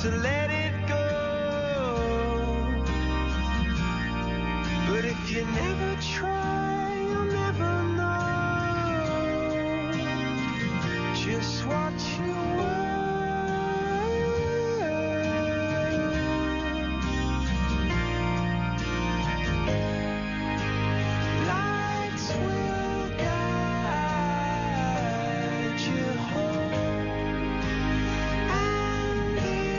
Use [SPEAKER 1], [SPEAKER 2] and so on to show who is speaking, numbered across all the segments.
[SPEAKER 1] to let it go. But if you never try, you'll never know just what you were. Lights will guide you home and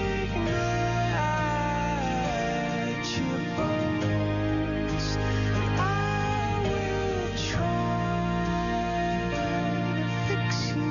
[SPEAKER 1] ignite your bones, and I will try to fix you.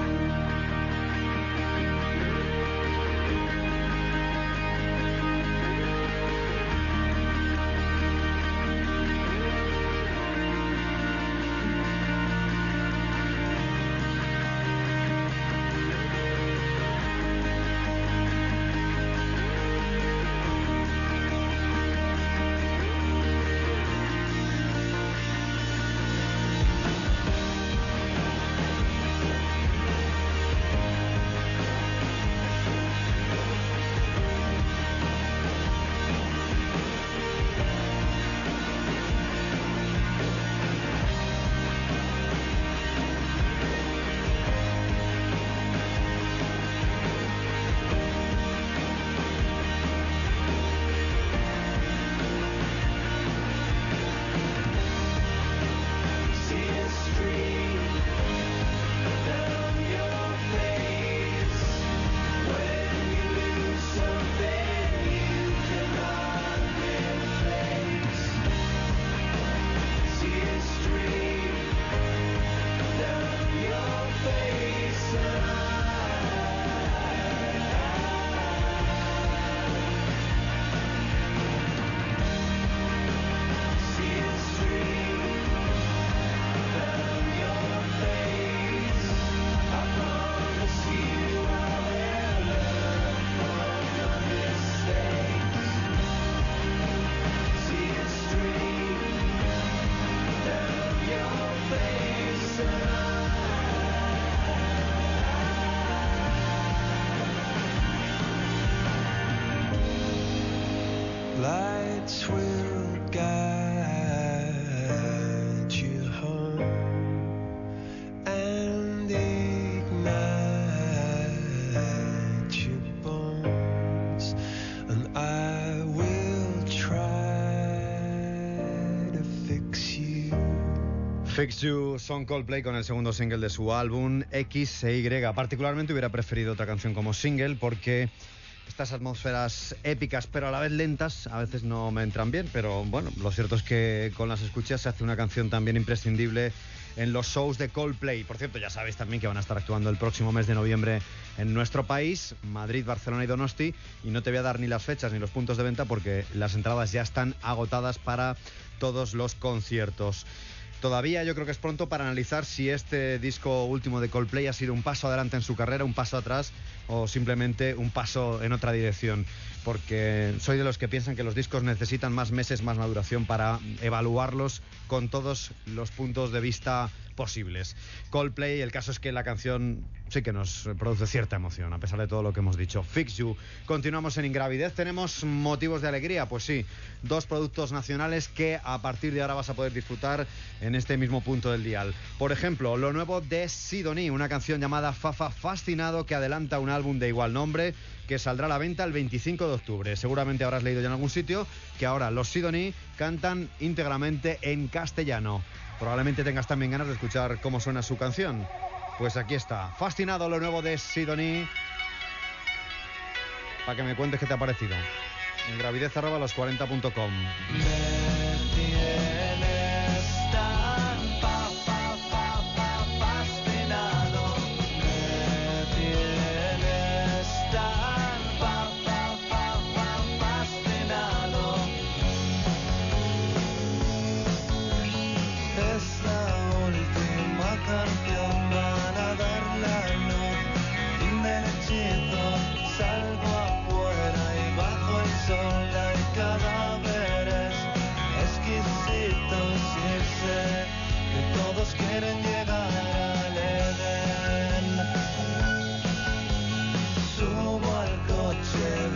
[SPEAKER 1] Lights will guide you home and ignite your bones, and I will try to fix you.
[SPEAKER 2] Fix You son Coldplay con el segundo single de su álbum X e Y. Particularmente hubiera preferido otra canción como single porque estas atmósferas épicas pero a la vez lentas a veces no me entran bien, pero bueno, lo cierto es que con las escuchas se hace una canción también imprescindible en los shows de Coldplay. Por cierto, ya sabéis también que van a estar actuando el próximo mes de noviembre en nuestro país, Madrid, Barcelona y Donosti, y no te voy a dar ni las fechas ni los puntos de venta porque las entradas ya están agotadas para todos los conciertos. Todavía yo creo que es pronto para analizar si este disco último de Coldplay ha sido un paso adelante en su carrera, un paso atrás o simplemente un paso en otra dirección, porque soy de los que piensan que los discos necesitan más meses, más maduración para evaluarlos con todos los puntos de vista posibles. Coldplay, el caso es que la canción sí que nos produce cierta emoción, a pesar de todo lo que hemos dicho. Fix You. Continuamos en Ingravidez. ¿Tenemos motivos de alegría? Pues sí, dos productos nacionales que a partir de ahora vas a poder disfrutar en este mismo punto del dial. Por ejemplo, lo nuevo de Sidoní, una canción llamada Fafa Fascinado que adelanta un álbum de igual nombre que saldrá a la venta el 25 de octubre. Seguramente habrás leído ya en algún sitio que ahora los Sidoní cantan íntegramente en castellano. Probablemente tengas también ganas de escuchar cómo suena su canción. Pues aquí está, Fascinado, lo nuevo de Sidoní, para que me cuentes qué te ha parecido. Ingravidez@los40.com.
[SPEAKER 1] Quieren llegar al Edén. Subo al coche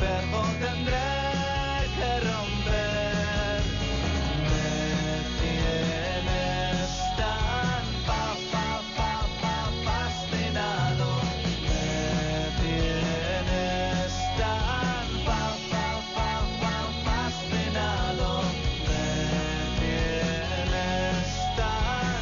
[SPEAKER 1] verbo tendré que romper. Me tienes tan fascinado. Me tienes tan fascinado. Me tienes tan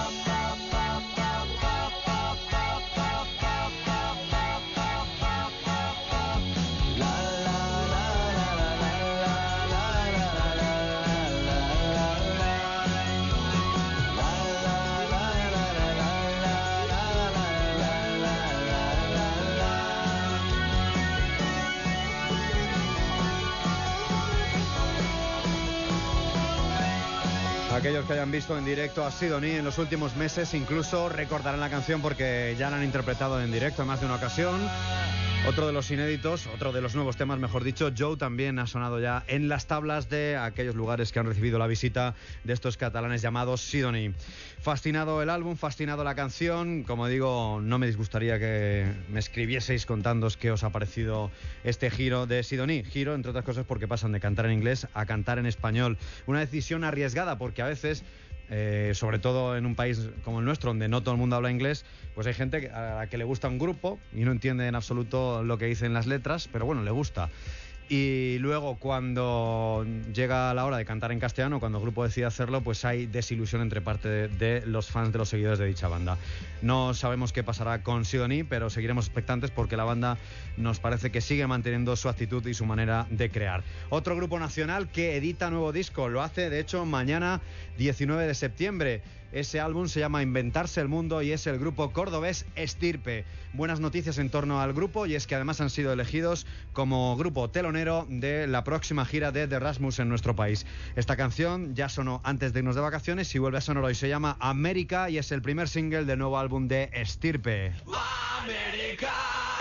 [SPEAKER 2] Aquellos que hayan visto en directo a Sidonie en los últimos meses incluso recordarán la canción porque ya la han interpretado en directo en más de una ocasión. Otro de los inéditos, otro de los nuevos temas, mejor dicho, Joe, también ha sonado ya en las tablas de aquellos lugares que han recibido la visita de estos catalanes llamados Sidonie. Fascinado el álbum, fascinado la canción. Como digo, no me disgustaría que me escribieseis contándoos qué os ha parecido este giro de Sidonie. Giro, entre otras cosas, porque pasan de cantar en inglés a cantar en español. Una decisión arriesgada porque a veces... sobre todo en un país como el nuestro, donde no todo el mundo habla inglés, pues hay gente a la que le gusta un grupo y no entiende en absoluto lo que dicen las letras, pero bueno, le gusta. Y luego cuando llega la hora de cantar en castellano, cuando el grupo decide hacerlo, pues hay desilusión entre parte de los fans, de los seguidores de dicha banda. No sabemos qué pasará con Sidonie, pero seguiremos expectantes porque la banda nos parece que sigue manteniendo su actitud y su manera de crear. Otro grupo nacional que edita nuevo disco, lo hace de hecho mañana 19 de septiembre. Ese álbum se llama Inventarse el Mundo y es el grupo cordobés Estirpe. Buenas noticias en torno al grupo, y es que además han sido elegidos como grupo telonero de la próxima gira de The Rasmus en nuestro país. Esta canción ya sonó antes de irnos de vacaciones y vuelve a sonar hoy. Se llama América y es el primer single del nuevo álbum de Estirpe.
[SPEAKER 1] América.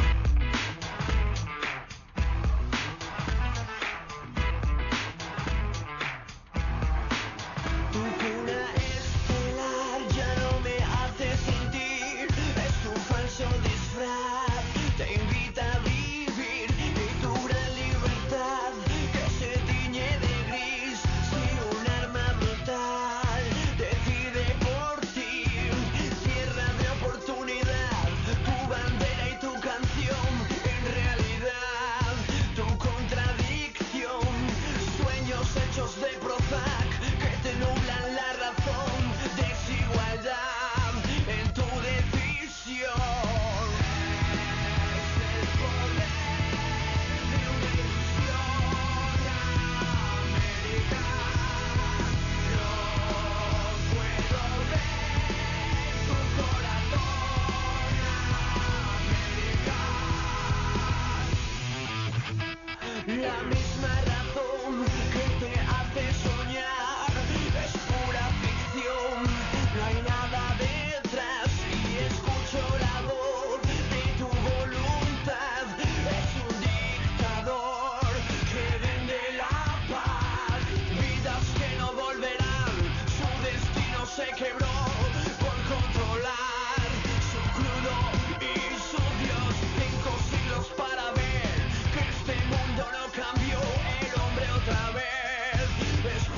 [SPEAKER 1] La misma razón que te hace soñar es pura ficción, no hay nada detrás y escucho la voz de tu voluntad. Es un dictador que vende la paz, vidas que no volverán, su destino se quebró por controlar su crudo y su Dios. 5 siglos para ver que este mundo no cambió, el hombre otra vez es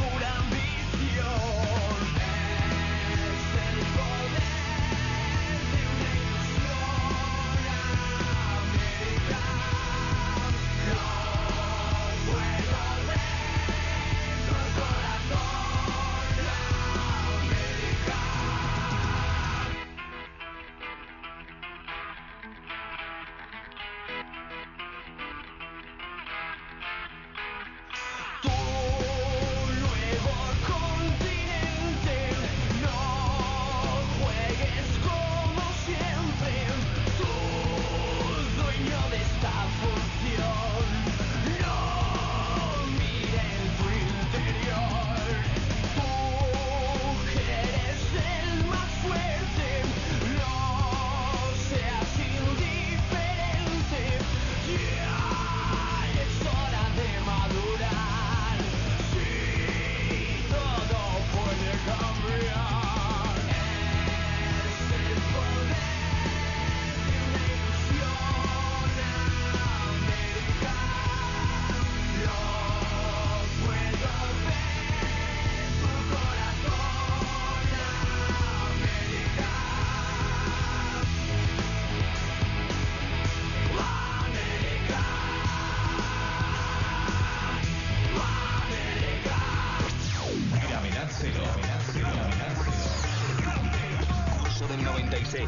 [SPEAKER 3] 96.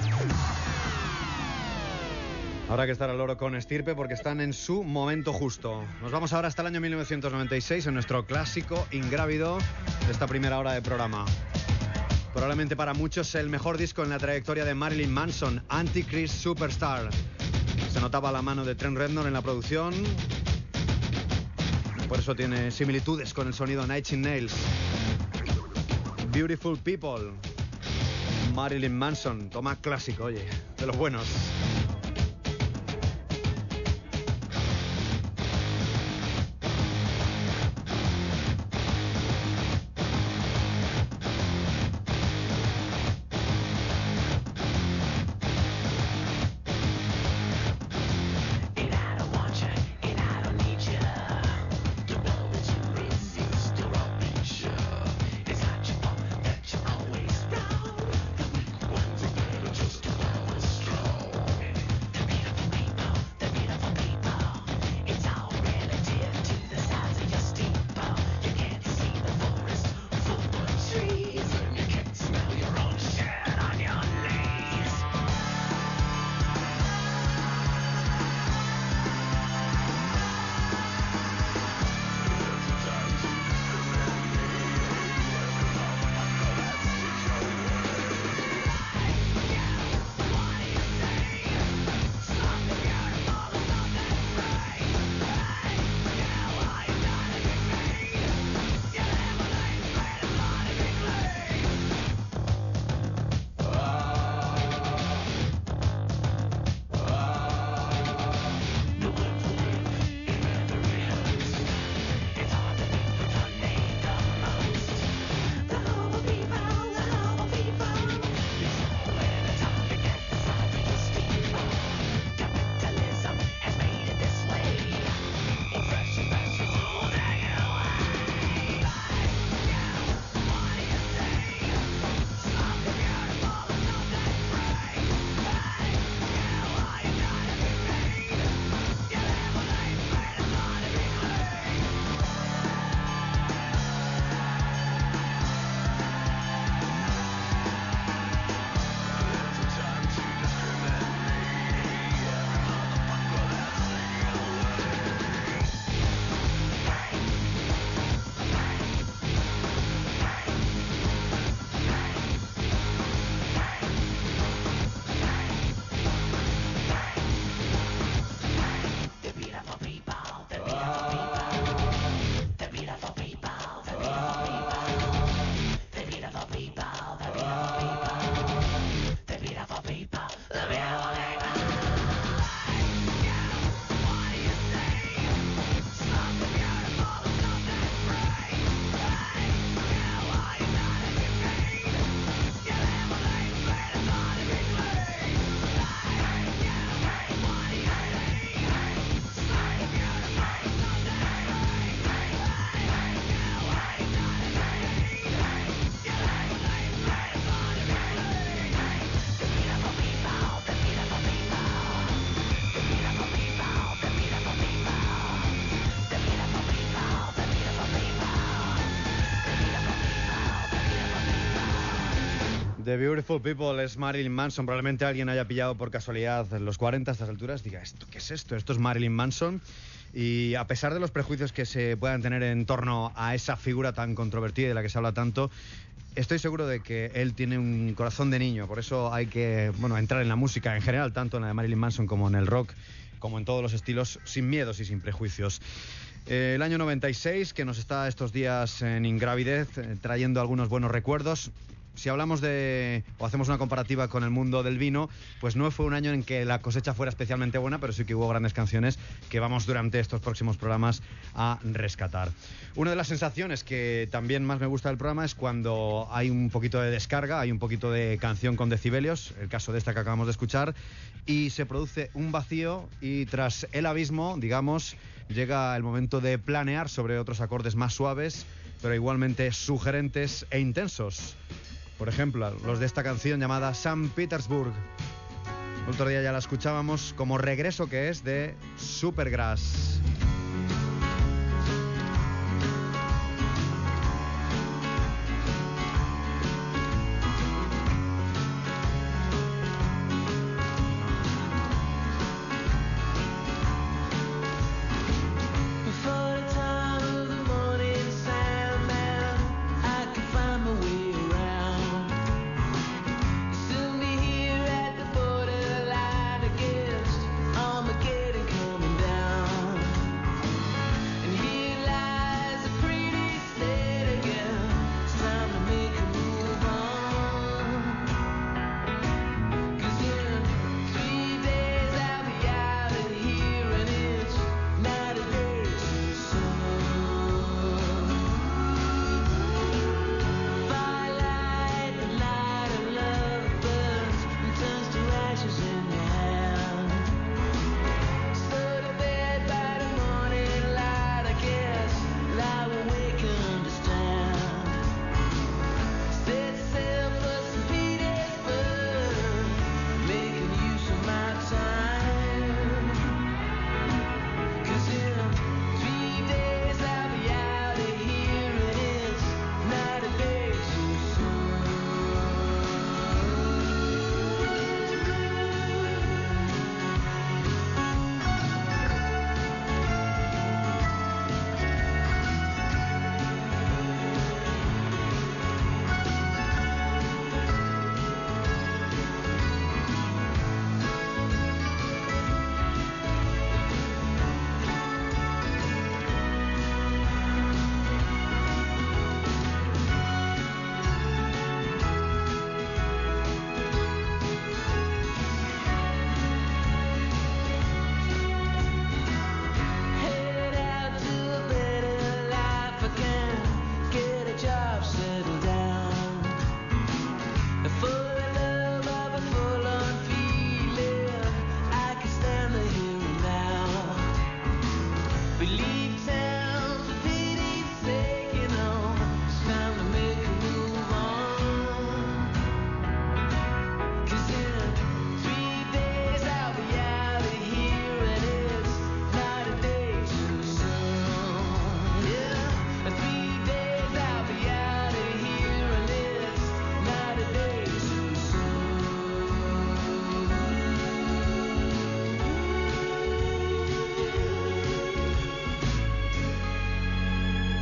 [SPEAKER 2] Habrá que estar al loro con estirpe porque están en su momento justo. Nos vamos ahora hasta el año 1996 en nuestro clásico ingrávido de esta primera hora de programa. Probablemente para muchos el mejor disco en la trayectoria de Marilyn Manson, Antichrist Superstar. Se notaba la mano de Trent Reznor en la producción. Por eso tiene similitudes con el sonido Nine Inch Nails. Beautiful People. Marilyn Manson, toma clásico, oye, de los buenos. The Beautiful People es Marilyn Manson. Probablemente alguien haya pillado por casualidad en los 40 a estas alturas. Diga, ¿qué es esto? Esto es Marilyn Manson. Y a pesar de los prejuicios que se puedan tener en torno a esa figura tan controvertida y de la que se habla tanto, estoy seguro de que él tiene un corazón de niño. Por eso hay que entrar en la música en general, tanto en la de Marilyn Manson como en el rock, como en todos los estilos, sin miedos y sin prejuicios. El año 96, que nos está estos días en Ingravidez, trayendo algunos buenos recuerdos. Si hablamos o hacemos una comparativa con el mundo del vino, pues no fue un año en que la cosecha fuera especialmente buena, pero sí que hubo grandes canciones que vamos durante estos próximos programas a rescatar. Una de las sensaciones que también más me gusta del programa es cuando hay un poquito de descarga, hay un poquito de canción con decibelios, el caso de esta que acabamos de escuchar, y se produce un vacío y tras el abismo, digamos, llega el momento de planear sobre otros acordes más suaves, pero igualmente sugerentes e intensos. Por ejemplo, los de esta canción llamada St. Petersburg. El otro día ya la escuchábamos como regreso que es de Supergrass.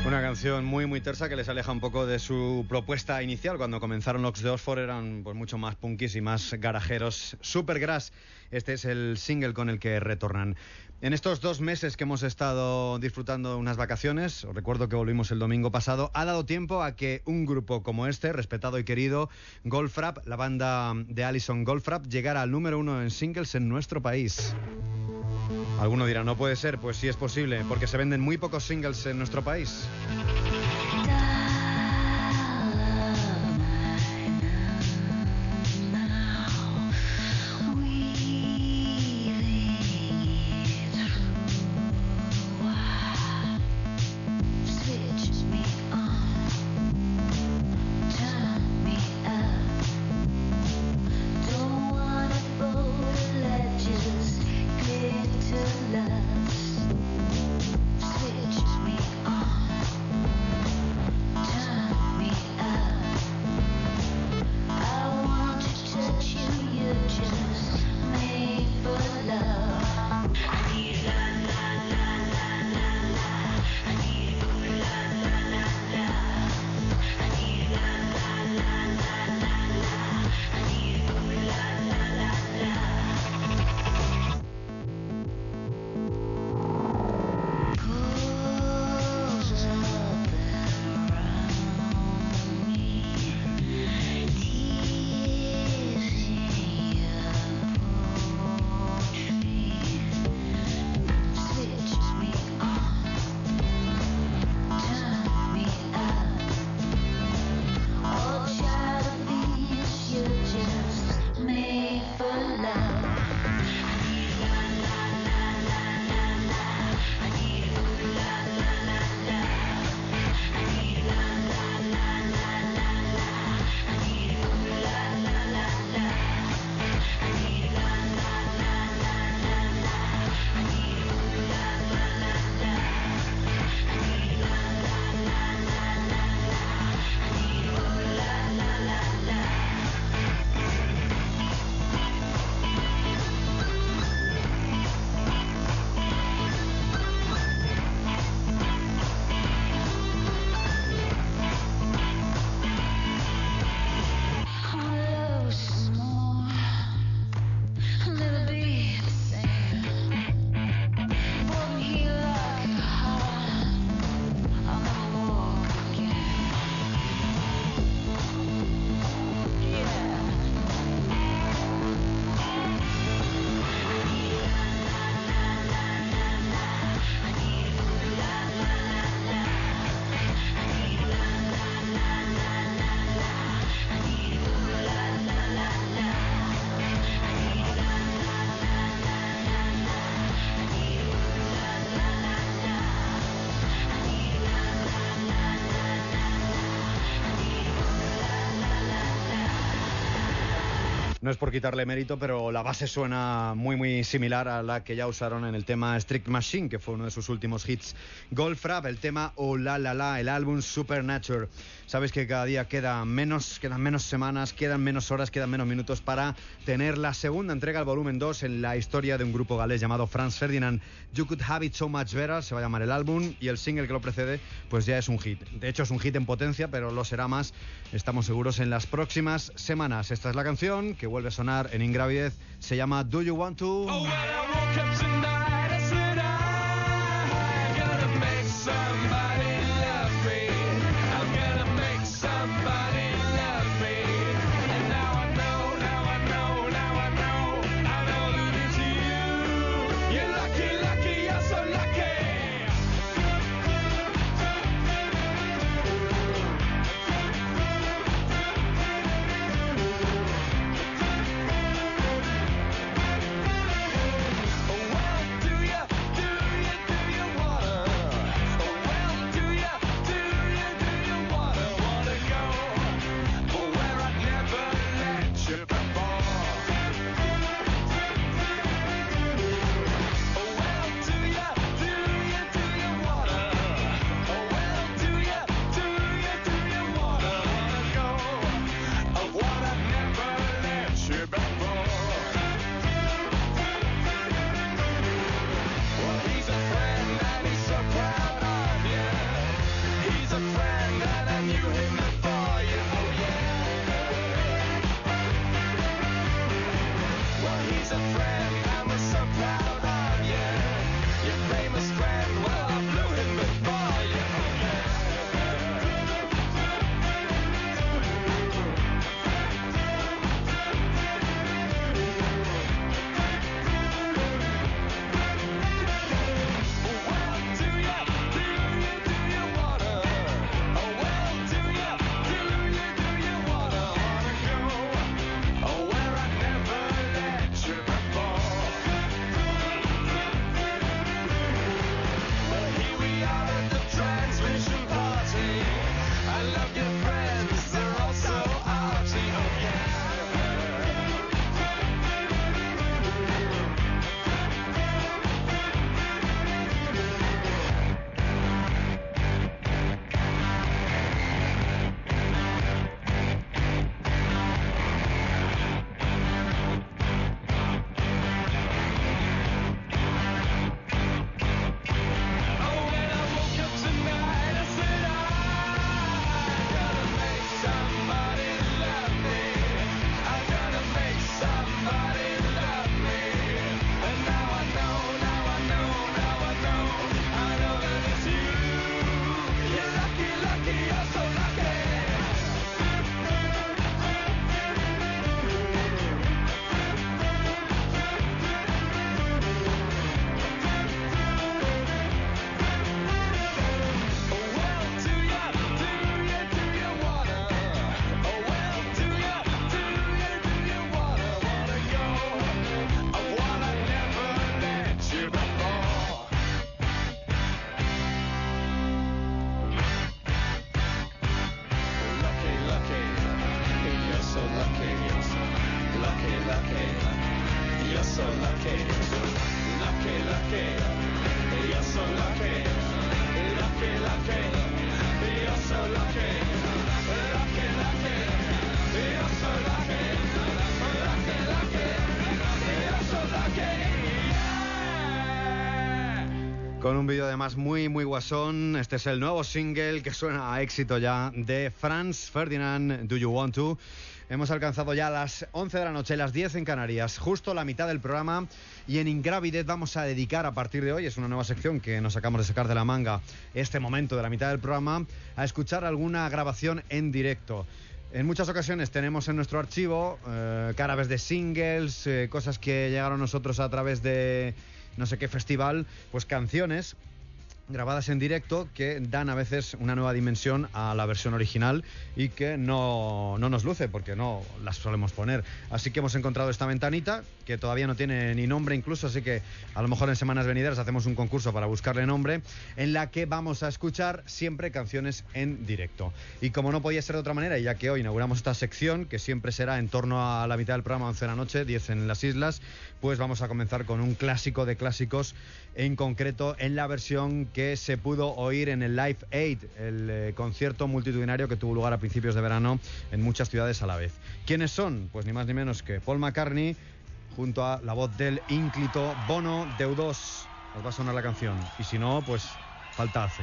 [SPEAKER 2] Una canción muy tersa que les aleja un poco de su propuesta inicial. Cuando comenzaron Locks de Oxford eran pues mucho más punkis y más garajeros. Supergrass, este es el single con el que retornan. En estos 2 meses que hemos estado disfrutando de unas vacaciones, os recuerdo que volvimos el domingo pasado, ha dado tiempo a que un grupo como este, respetado y querido, Goldfrapp, la banda de Alison Goldfrapp, llegara al número 1 en singles en nuestro país. Alguno dirá, no puede ser, pues sí es posible, porque se venden muy pocos singles en nuestro país. No es por quitarle mérito, pero la base suena muy similar a la que ya usaron en el tema Strict Machine, que fue uno de sus últimos hits. Goldfrapp, el tema Oh La La La, el álbum Supernature. Sabes que cada día quedan menos semanas, quedan menos horas, quedan menos minutos para tener la segunda entrega, el volumen 2, en la historia de un grupo galés llamado Franz Ferdinand. You Could Have It So Much Better se va a llamar el álbum, y el single que lo precede pues ya es un hit. De hecho es un hit en potencia, pero lo será más, estamos seguros, en las próximas semanas. Esta es la canción que vuelve a sonar en Ingravidez, se llama Do You Want To?
[SPEAKER 1] Oh, when I woke up tonight, I said I'm gonna make somebody love me. I'm gonna make somebody love me. And now I know that it's you. You're lucky, you're so lucky. Well,
[SPEAKER 2] con un vídeo además muy guasón. Este es el nuevo single que suena a éxito ya de Franz Ferdinand, Do You Want To. Hemos alcanzado ya las 11 de la noche, las 10 en Canarias, justo la mitad del programa, y en Ingravidez vamos a dedicar a partir de hoy, es una nueva sección que nos acabamos de sacar de la manga, este momento de la mitad del programa, a escuchar alguna grabación en directo. En muchas ocasiones tenemos en nuestro archivo carabes de singles, cosas que llegaron a nosotros a través de no sé qué festival, pues canciones grabadas en directo que dan a veces una nueva dimensión a la versión original y que no nos luce porque no las solemos poner. Así que hemos encontrado esta ventanita que todavía no tiene ni nombre incluso, así que a lo mejor en semanas venideras hacemos un concurso para buscarle nombre, en la que vamos a escuchar siempre canciones en directo. Y como no podía ser de otra manera, y ya que hoy inauguramos esta sección, que siempre será en torno a la mitad del programa, 11 de la noche, 10 en las islas, pues vamos a comenzar con un clásico de clásicos, en concreto en la versión que se pudo oír en el Live Aid, el concierto multitudinario que tuvo lugar a principios de verano en muchas ciudades a la vez. ¿Quiénes son? Pues ni más ni menos que Paul McCartney junto a la voz del ínclito Bono de U2. Os va a sonar la canción, y si no, pues falta hace.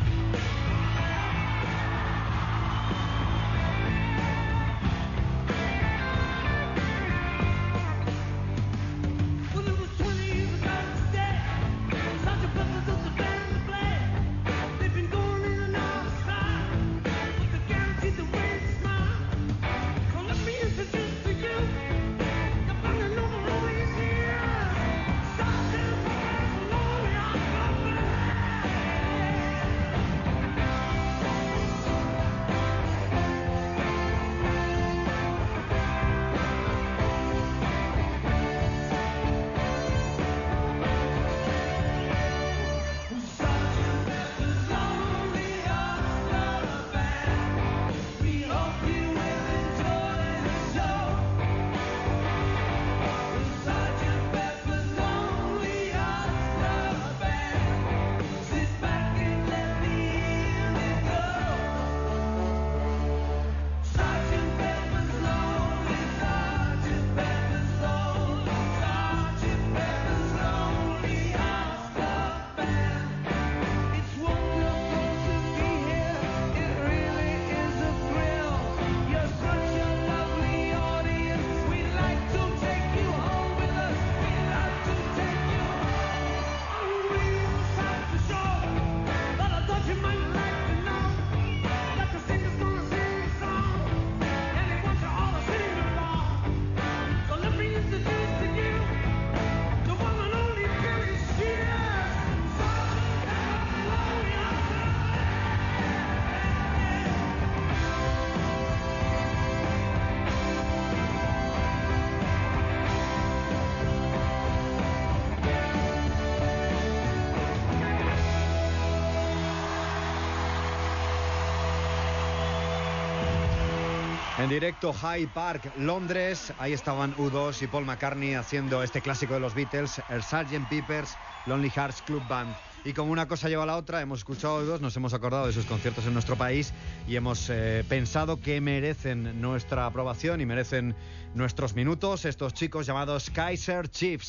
[SPEAKER 2] En directo, Hyde Park, Londres. Ahí estaban U2 y Paul McCartney haciendo este clásico de los Beatles, el Sgt. Pepper's Lonely Hearts Club Band. Y como una cosa lleva a la otra, hemos escuchado U2, nos hemos acordado de sus conciertos en nuestro país y hemos pensado que merecen nuestra aprobación y merecen nuestros minutos estos chicos llamados Kaiser Chiefs.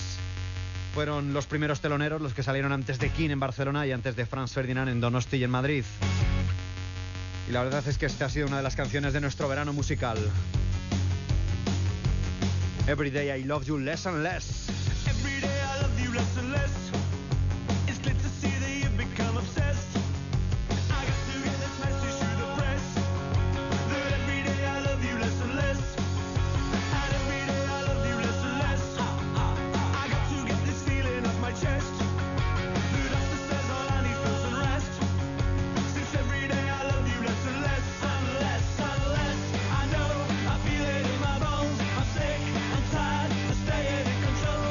[SPEAKER 2] Fueron los primeros teloneros, los que salieron antes de King en Barcelona y antes de Franz Ferdinand en Donosti y en Madrid. Y la verdad es que esta ha sido una de las canciones de nuestro verano musical. Every day I love you less and less.
[SPEAKER 1] Every day I love you less and less. It's clear to see that you've become obsessed. I got to get this message to the press. That every day I love you less and less. And every day I love you less and less. I got to get this feeling off my chest. The doctor says all I need is some rest. Since every day I love you less and less and less and less. I know, I feel it in my bones. I'm sick, I'm tired of staying in control.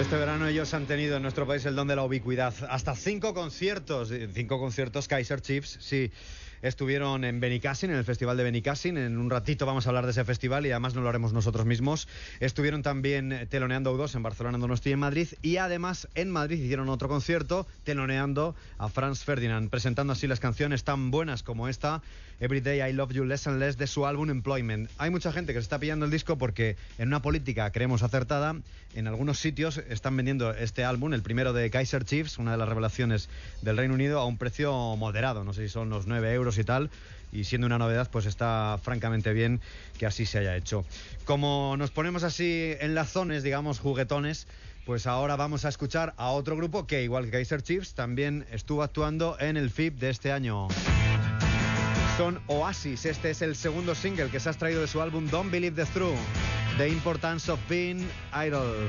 [SPEAKER 2] Este verano ellos han tenido en nuestro país el don de la ubicuidad. Hasta 5 conciertos Kaiser Chiefs, sí. Estuvieron en Benicàssim, en el festival de Benicàssim. En un ratito vamos a hablar de ese festival y además no lo haremos nosotros mismos. Estuvieron también teloneando U2 en Barcelona, en Donosti y en Madrid. Y además en Madrid hicieron otro concierto teloneando a Franz Ferdinand, presentando así las canciones tan buenas como esta, Every Day I Love You Less and Less, de su álbum Employment. Hay mucha gente que se está pillando el disco porque en una política creemos acertada, en algunos sitios están vendiendo este álbum, el primero de Kaiser Chiefs, una de las revelaciones del Reino Unido, a un precio moderado, no sé si son los 9 euros y tal, y siendo una novedad pues está francamente bien que así se haya hecho. Como nos ponemos así enlazones, digamos juguetones, pues ahora vamos a escuchar a otro grupo que, igual que Kaiser Chiefs, también estuvo actuando en el FIB de este año. Son Oasis. Este es el segundo single que se ha extraído de su álbum Don't Believe the Truth, The Importance of Being Idle.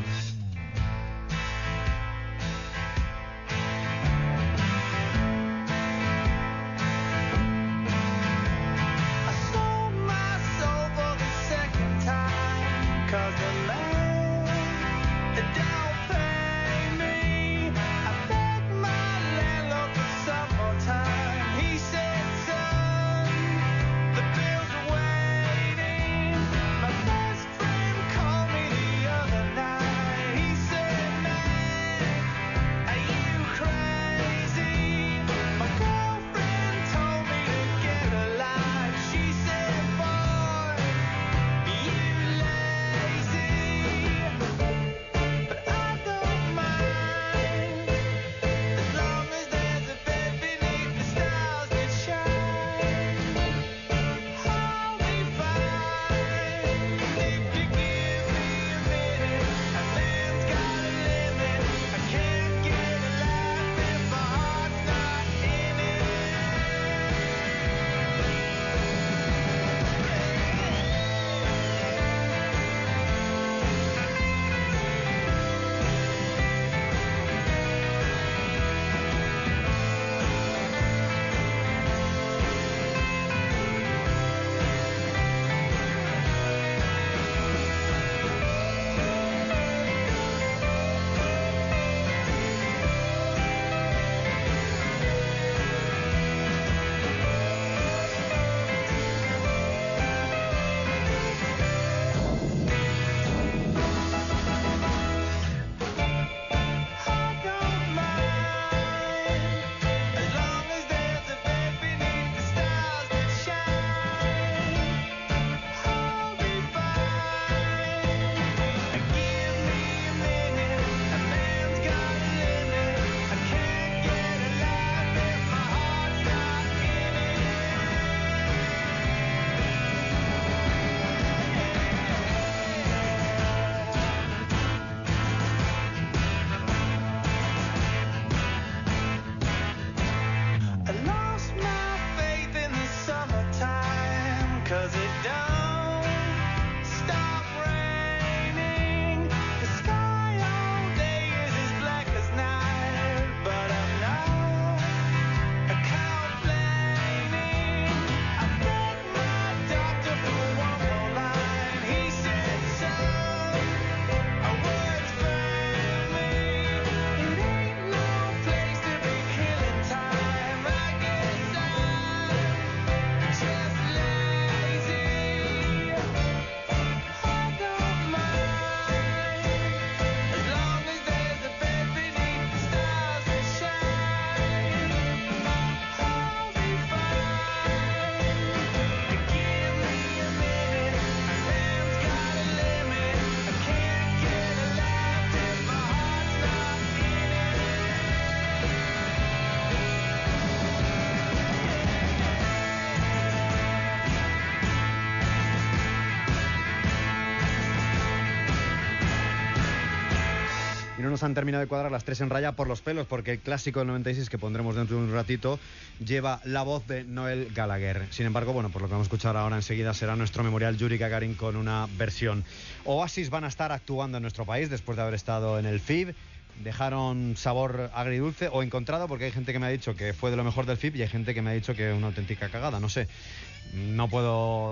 [SPEAKER 2] Nos han terminado de cuadrar las tres en raya por los pelos, porque el clásico del 96 que pondremos dentro de un ratito lleva la voz de Noel Gallagher. Sin embargo, bueno, por lo que vamos a escuchar ahora enseguida será nuestro memorial Yuri Gagarin con una versión. Oasis van a estar actuando en nuestro país después de haber estado en el FIB. Dejaron sabor agridulce o encontrado, porque hay gente que me ha dicho que fue de lo mejor del FIB y hay gente que me ha dicho que una auténtica cagada, no sé. No puedo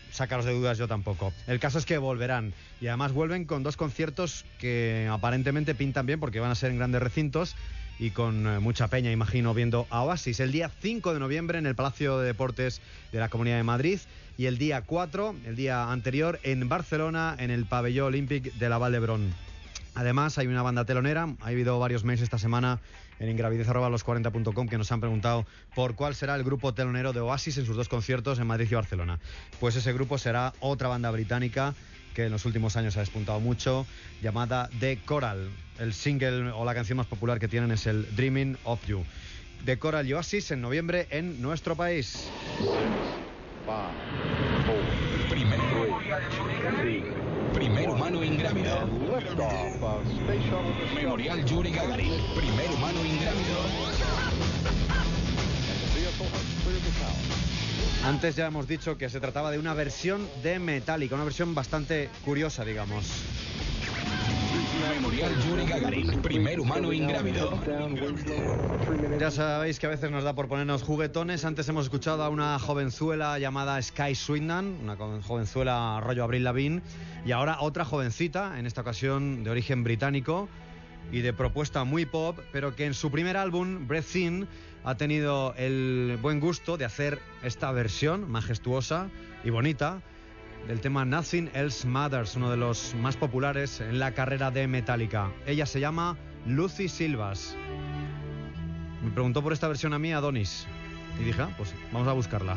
[SPEAKER 2] sacaros de dudas yo tampoco. El caso es que volverán, y además vuelven con 2 conciertos que aparentemente pintan bien porque van a ser en grandes recintos y con mucha peña, imagino, viendo a Oasis. El día 5 de noviembre en el Palacio de Deportes de la Comunidad de Madrid y el día 4, el día anterior, en Barcelona, en el Pabellón Olímpic de la Vall d'Hebron. Además, hay una banda telonera. Ha habido varios mails esta semana en ingravidez@los40.com que nos han preguntado por cuál será el grupo telonero de Oasis en sus 2 conciertos en Madrid y Barcelona. Pues ese grupo será otra banda británica que en los últimos años ha despuntado mucho, llamada The Coral. El single o la canción más popular que tienen es el Dreaming of You. The Coral y Oasis en noviembre en nuestro país.
[SPEAKER 3] Primer humano ingrávido. Memorial Yuri Gagarin. Primer humano ingrávido.
[SPEAKER 2] Antes ya hemos dicho que se trataba de una versión de Metallica, una versión bastante curiosa, digamos.
[SPEAKER 3] Memorial Yuri Gagarin. Primer humano ingrávido.
[SPEAKER 2] Ya sabéis que a veces nos da por ponernos juguetones. Antes hemos escuchado a una jovenzuela llamada Sky Swindon, una jovenzuela rollo Avril Lavigne, y ahora otra jovencita, en esta ocasión de origen británico y de propuesta muy pop, pero que en su primer álbum, Breath In, ha tenido el buen gusto de hacer esta versión majestuosa y bonita del tema Nothing Else Matters, uno de los más populares en la carrera de Metallica. Ella se llama Lucy Silvas. Me preguntó por esta versión a mí Adonis y dije, pues vamos a buscarla.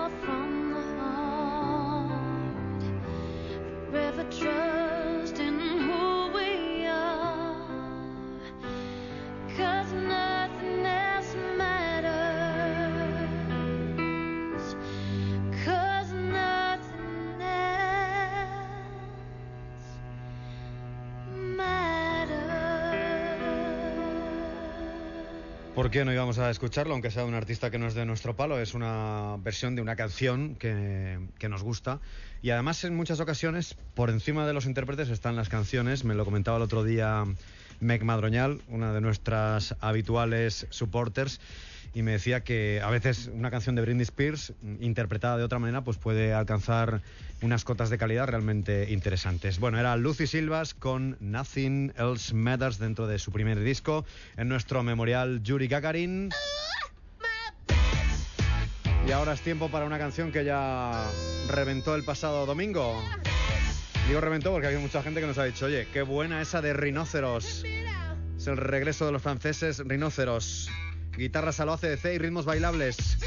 [SPEAKER 4] forth from the heart, forever trust in who we are, 'cause nothing else matters, 'cause nothing else matters.
[SPEAKER 2] ¿Por qué no íbamos a escucharlo, aunque sea de un artista que no es de nuestro palo? Es una versión de una canción que nos gusta. Y además, en muchas ocasiones, por encima de los intérpretes están las canciones. Me lo comentaba el otro día Meg Madroñal, una de nuestras habituales supporters, y me decía que a veces una canción de Britney Spears, interpretada de otra manera, pues puede alcanzar unas cotas de calidad realmente interesantes. Bueno, era Lucy Silvas con Nothing Else Matters dentro de su primer disco en nuestro memorial Yuri Gagarin. Y ahora es tiempo para una canción que ya reventó el pasado domingo. Digo reventó porque había mucha gente que nos ha dicho, oye, qué buena esa de Rhinoceros. Es el regreso de los franceses Rhinoceros. Guitarras a lo ACDC y ritmos bailables.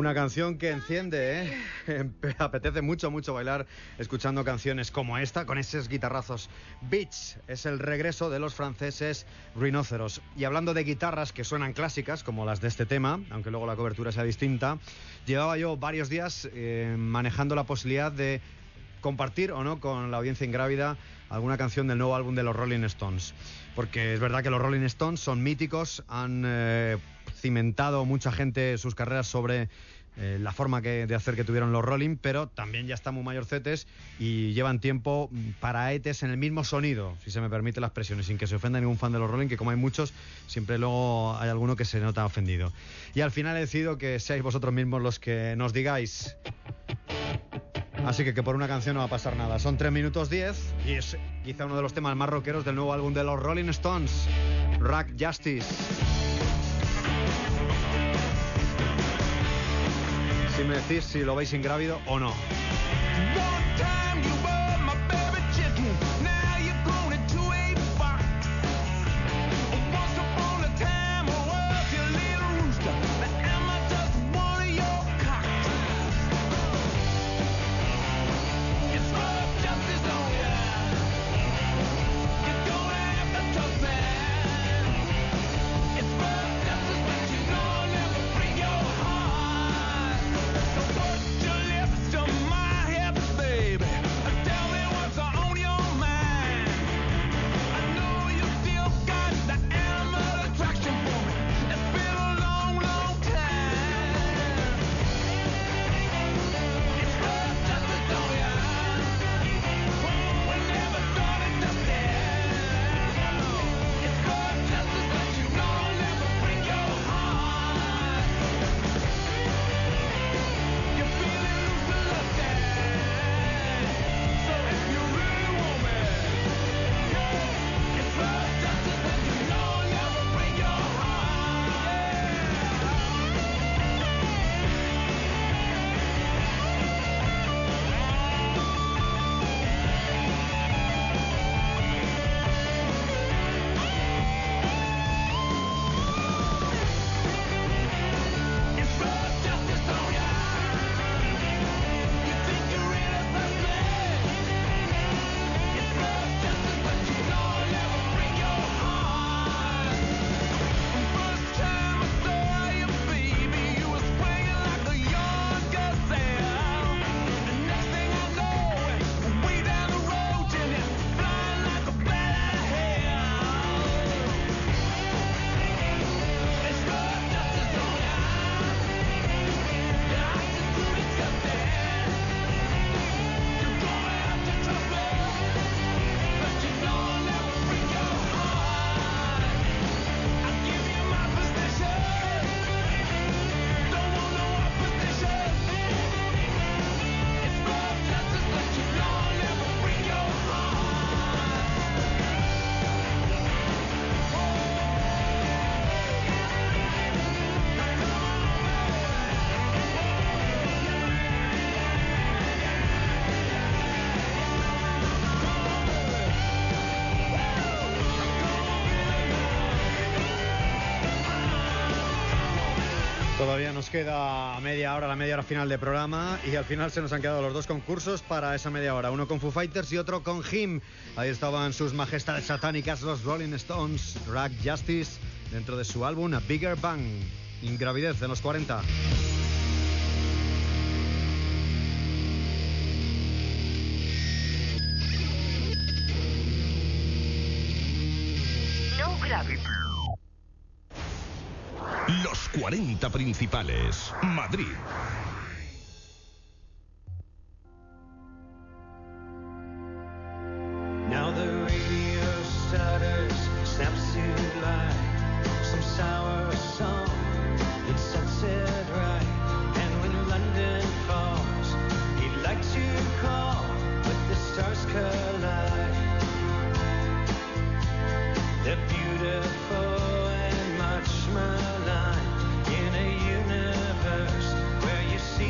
[SPEAKER 2] Una canción que enciende, ¿eh? Apetece mucho bailar escuchando canciones como esta, con esos guitarrazos. Beach es el regreso de los franceses Rhinoceros. Y hablando de guitarras que suenan clásicas, como las de este tema, aunque luego la cobertura sea distinta, llevaba yo varios días manejando la posibilidad de compartir o no con la audiencia ingrávida alguna canción del nuevo álbum de los Rolling Stones. Porque es verdad que los Rolling Stones son míticos, han cimentado mucha gente sus carreras sobre la forma de hacer que tuvieron los Rolling, pero también ya están muy mayorcetes y llevan tiempo paraetes en el mismo sonido, si se me permite la expresión, y sin que se ofenda ningún fan de los Rolling, que como hay muchos, siempre luego hay alguno que se nota ofendido. Y al final he decidido que seáis vosotros mismos los que nos digáis. Así que por una canción no va a pasar nada. Son 3 minutos 10 y es quizá uno de los temas más rockeros del nuevo álbum de los Rolling Stones, Rag Justice. Si me decís si lo veis ingrávido o no. Todavía nos queda media hora, la media hora final de programa, y al final se nos han quedado los dos concursos para esa media hora, uno con Foo Fighters y otro con Him. Ahí estaban sus majestades satánicas, los Rolling Stones, Rag Justice, dentro de su álbum A Bigger Bang, Ingravidez de los 40.
[SPEAKER 5] No Gravity.
[SPEAKER 3] Los 40 principales. Madrid.
[SPEAKER 1] Now the radio stutters, snaps to life, some sour song, it sets it right. And when London falls, he'd like to call, but the stars collide. They're beautiful and much maligned in a universe where you see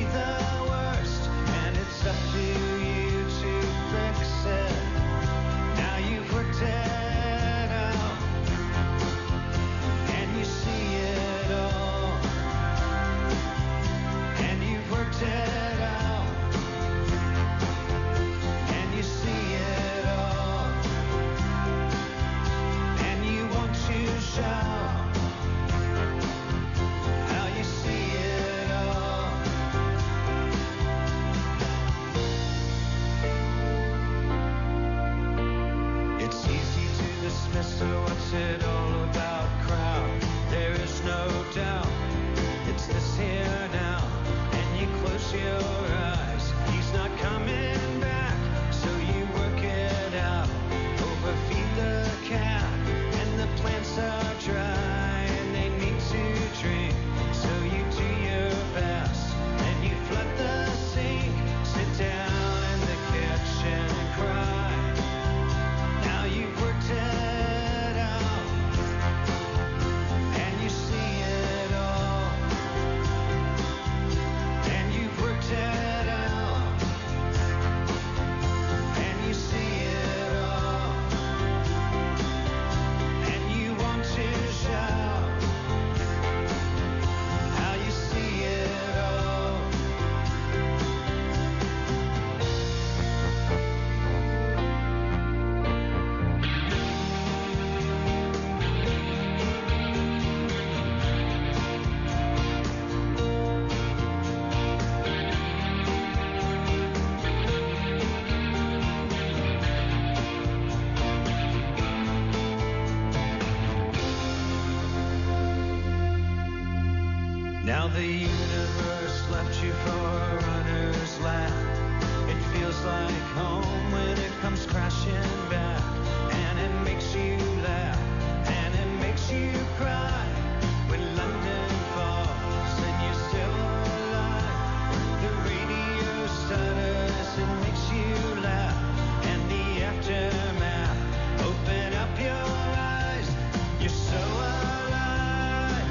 [SPEAKER 1] Now the universe left you for a runner's lap. It feels like home when it comes crashing back. And it makes you laugh, and it makes you cry. When London falls and you're still alive. The radio stutters, it makes you laugh. And the aftermath, open up your eyes. You're so alive.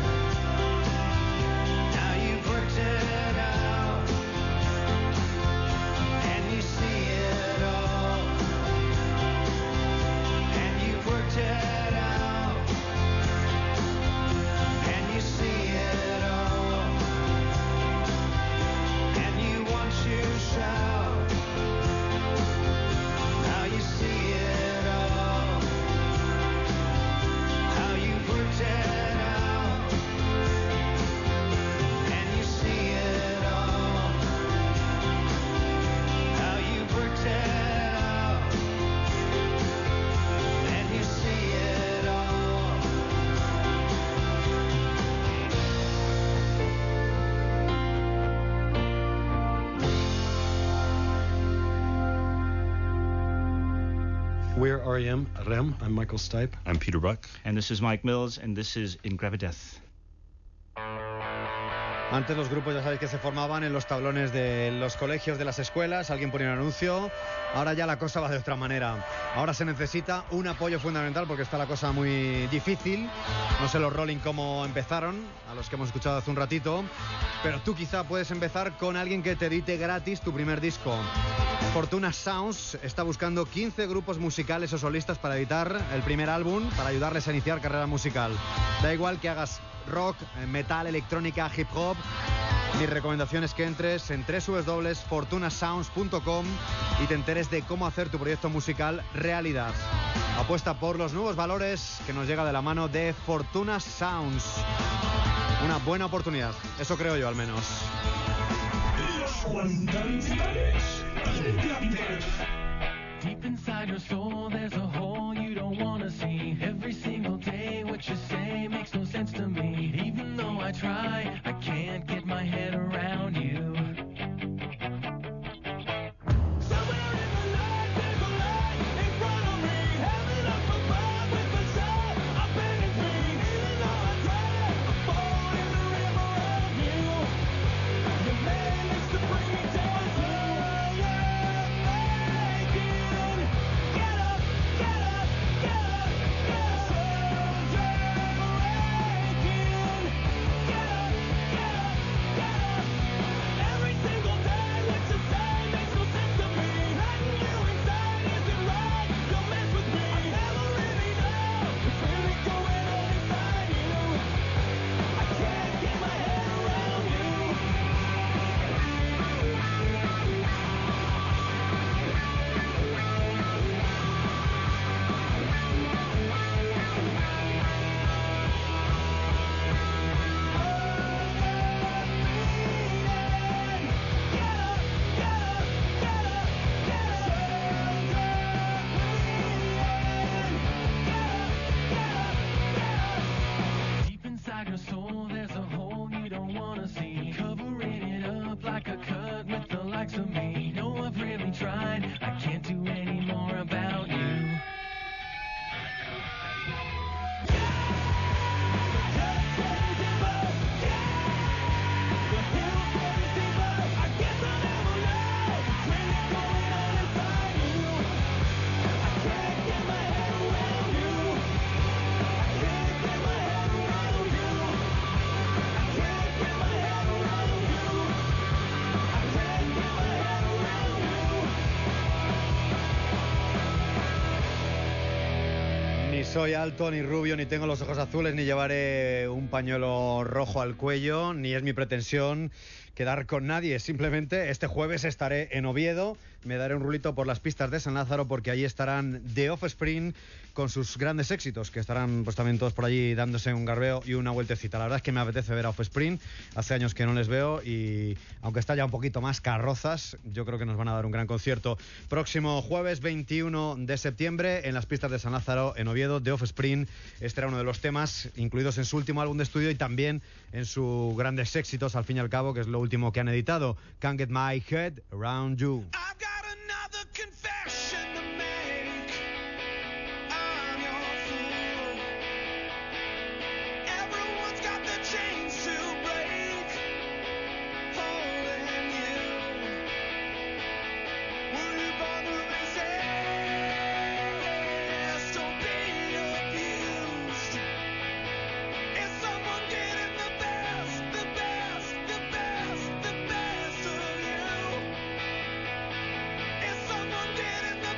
[SPEAKER 1] Now you've worked it out, and you see it all. And you've worked it out, and you see it all. And you want to shout. Now you see it all. How you've worked it out, and you see it all. How you've worked it out, and you see it all.
[SPEAKER 5] We're REM. I'm Michael Stipe.
[SPEAKER 6] I'm Peter Buck.
[SPEAKER 7] And this is Mike Mills, and this is In Gravideth.
[SPEAKER 2] Antes los grupos ya sabéis que se formaban en los tablones de los colegios, de las escuelas, alguien ponía un anuncio, ahora ya la cosa va de otra manera. Ahora se necesita un apoyo fundamental porque está la cosa muy difícil. No sé los Rolling cómo empezaron, a los que hemos escuchado hace un ratito, pero tú quizá puedes empezar con alguien que te edite gratis tu primer disco. Fortuna Sounds está buscando 15 grupos musicales o solistas para editar el primer álbum, para ayudarles a iniciar carrera musical. Da igual que hagas rock, metal, electrónica, hip hop. Mi recomendación es que entres en www.fortunasounds.com y te enteres de cómo hacer tu proyecto musical realidad. Apuesta por los nuevos valores que nos llega de la mano de Fortuna Sounds. Una buena oportunidad, eso creo yo al menos.
[SPEAKER 3] Los 40 principales.
[SPEAKER 1] Deep inside your soul, there's a hole you don't want to see. Every single day, what you say makes no sense to me. Even though I try, I can't get my head around you. Somewhere in the night, there's a light in front of me. Heaven up above with the sun up in between. Even though I try, I fall in the river of you. Your man needs to bring me down to get up, get up, get up, get up. Every single day, what you say makes no sense to me. Letting you inside isn't right. Don't mess with me. I never really know what's really going on inside you. I can't get my head around you. Deep inside your soul, there's a hole you don't wanna see. Covering it up like a cut with the likes of me. No, I've really tried. I can't do any more about you.
[SPEAKER 2] Ni soy alto, ni rubio, ni tengo los ojos azules, ni llevaré un pañuelo rojo al cuello, ni es mi pretensión quedar con nadie. Simplemente este jueves estaré en Oviedo me daré un rulito por las pistas de San Lázaro porque allí estarán The Offspring con sus grandes éxitos, que estarán pues también todos por allí dándose un garbeo y una vueltecita. La verdad es que me apetece ver a Offspring, hace años que no les veo y aunque está ya un poquito más carrozas, yo creo que nos van a dar un gran concierto. Próximo jueves 21 de septiembre en las pistas de San Lázaro en Oviedo, The Offspring. Este era uno de los temas incluidos en su último álbum de estudio y también en sus grandes éxitos, al fin y al cabo, que es lo último que han editado, Can't Get My Head Around You.
[SPEAKER 1] I've got another confession to make. I'm your fool. Everyone's got the chains to break, holding you. Will you bother resist or be abused? Is someone getting the best, the best, the best, the best of you? Is someone getting the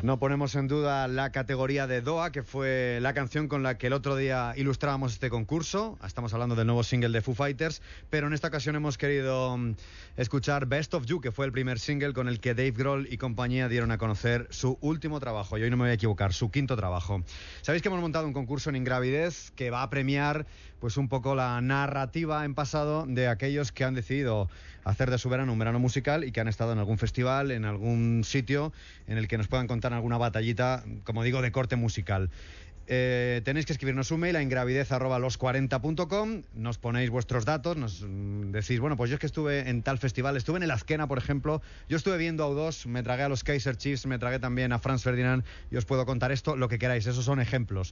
[SPEAKER 2] No ponemos en duda la categoría de Doha, que fue la canción con la que el otro día ilustrábamos este concurso. Estamos hablando del nuevo single de Foo Fighters, pero en esta ocasión hemos querido escuchar Best of You, que fue el primer single con el que Dave Grohl y compañía dieron a conocer su último trabajo, y hoy no me voy a equivocar, su quinto trabajo. Sabéis que hemos montado un concurso en Ingravidez que va a premiar pues un poco la narrativa en pasado de aquellos que han decidido hacer de su verano un verano musical y que han estado en algún festival, en algún sitio en el que nos puedan contar alguna batallita, como digo, de corte musical. Tenéis que escribirnos un mail a ingravidez@los40.com, nos ponéis vuestros datos, nos decís, bueno, pues yo es que estuve en tal festival, estuve en el Azkena, por ejemplo, yo estuve viendo a U2, me tragué a los Kaiser Chiefs, me tragué también a Franz Ferdinand, y os puedo contar esto, lo que queráis, esos son ejemplos.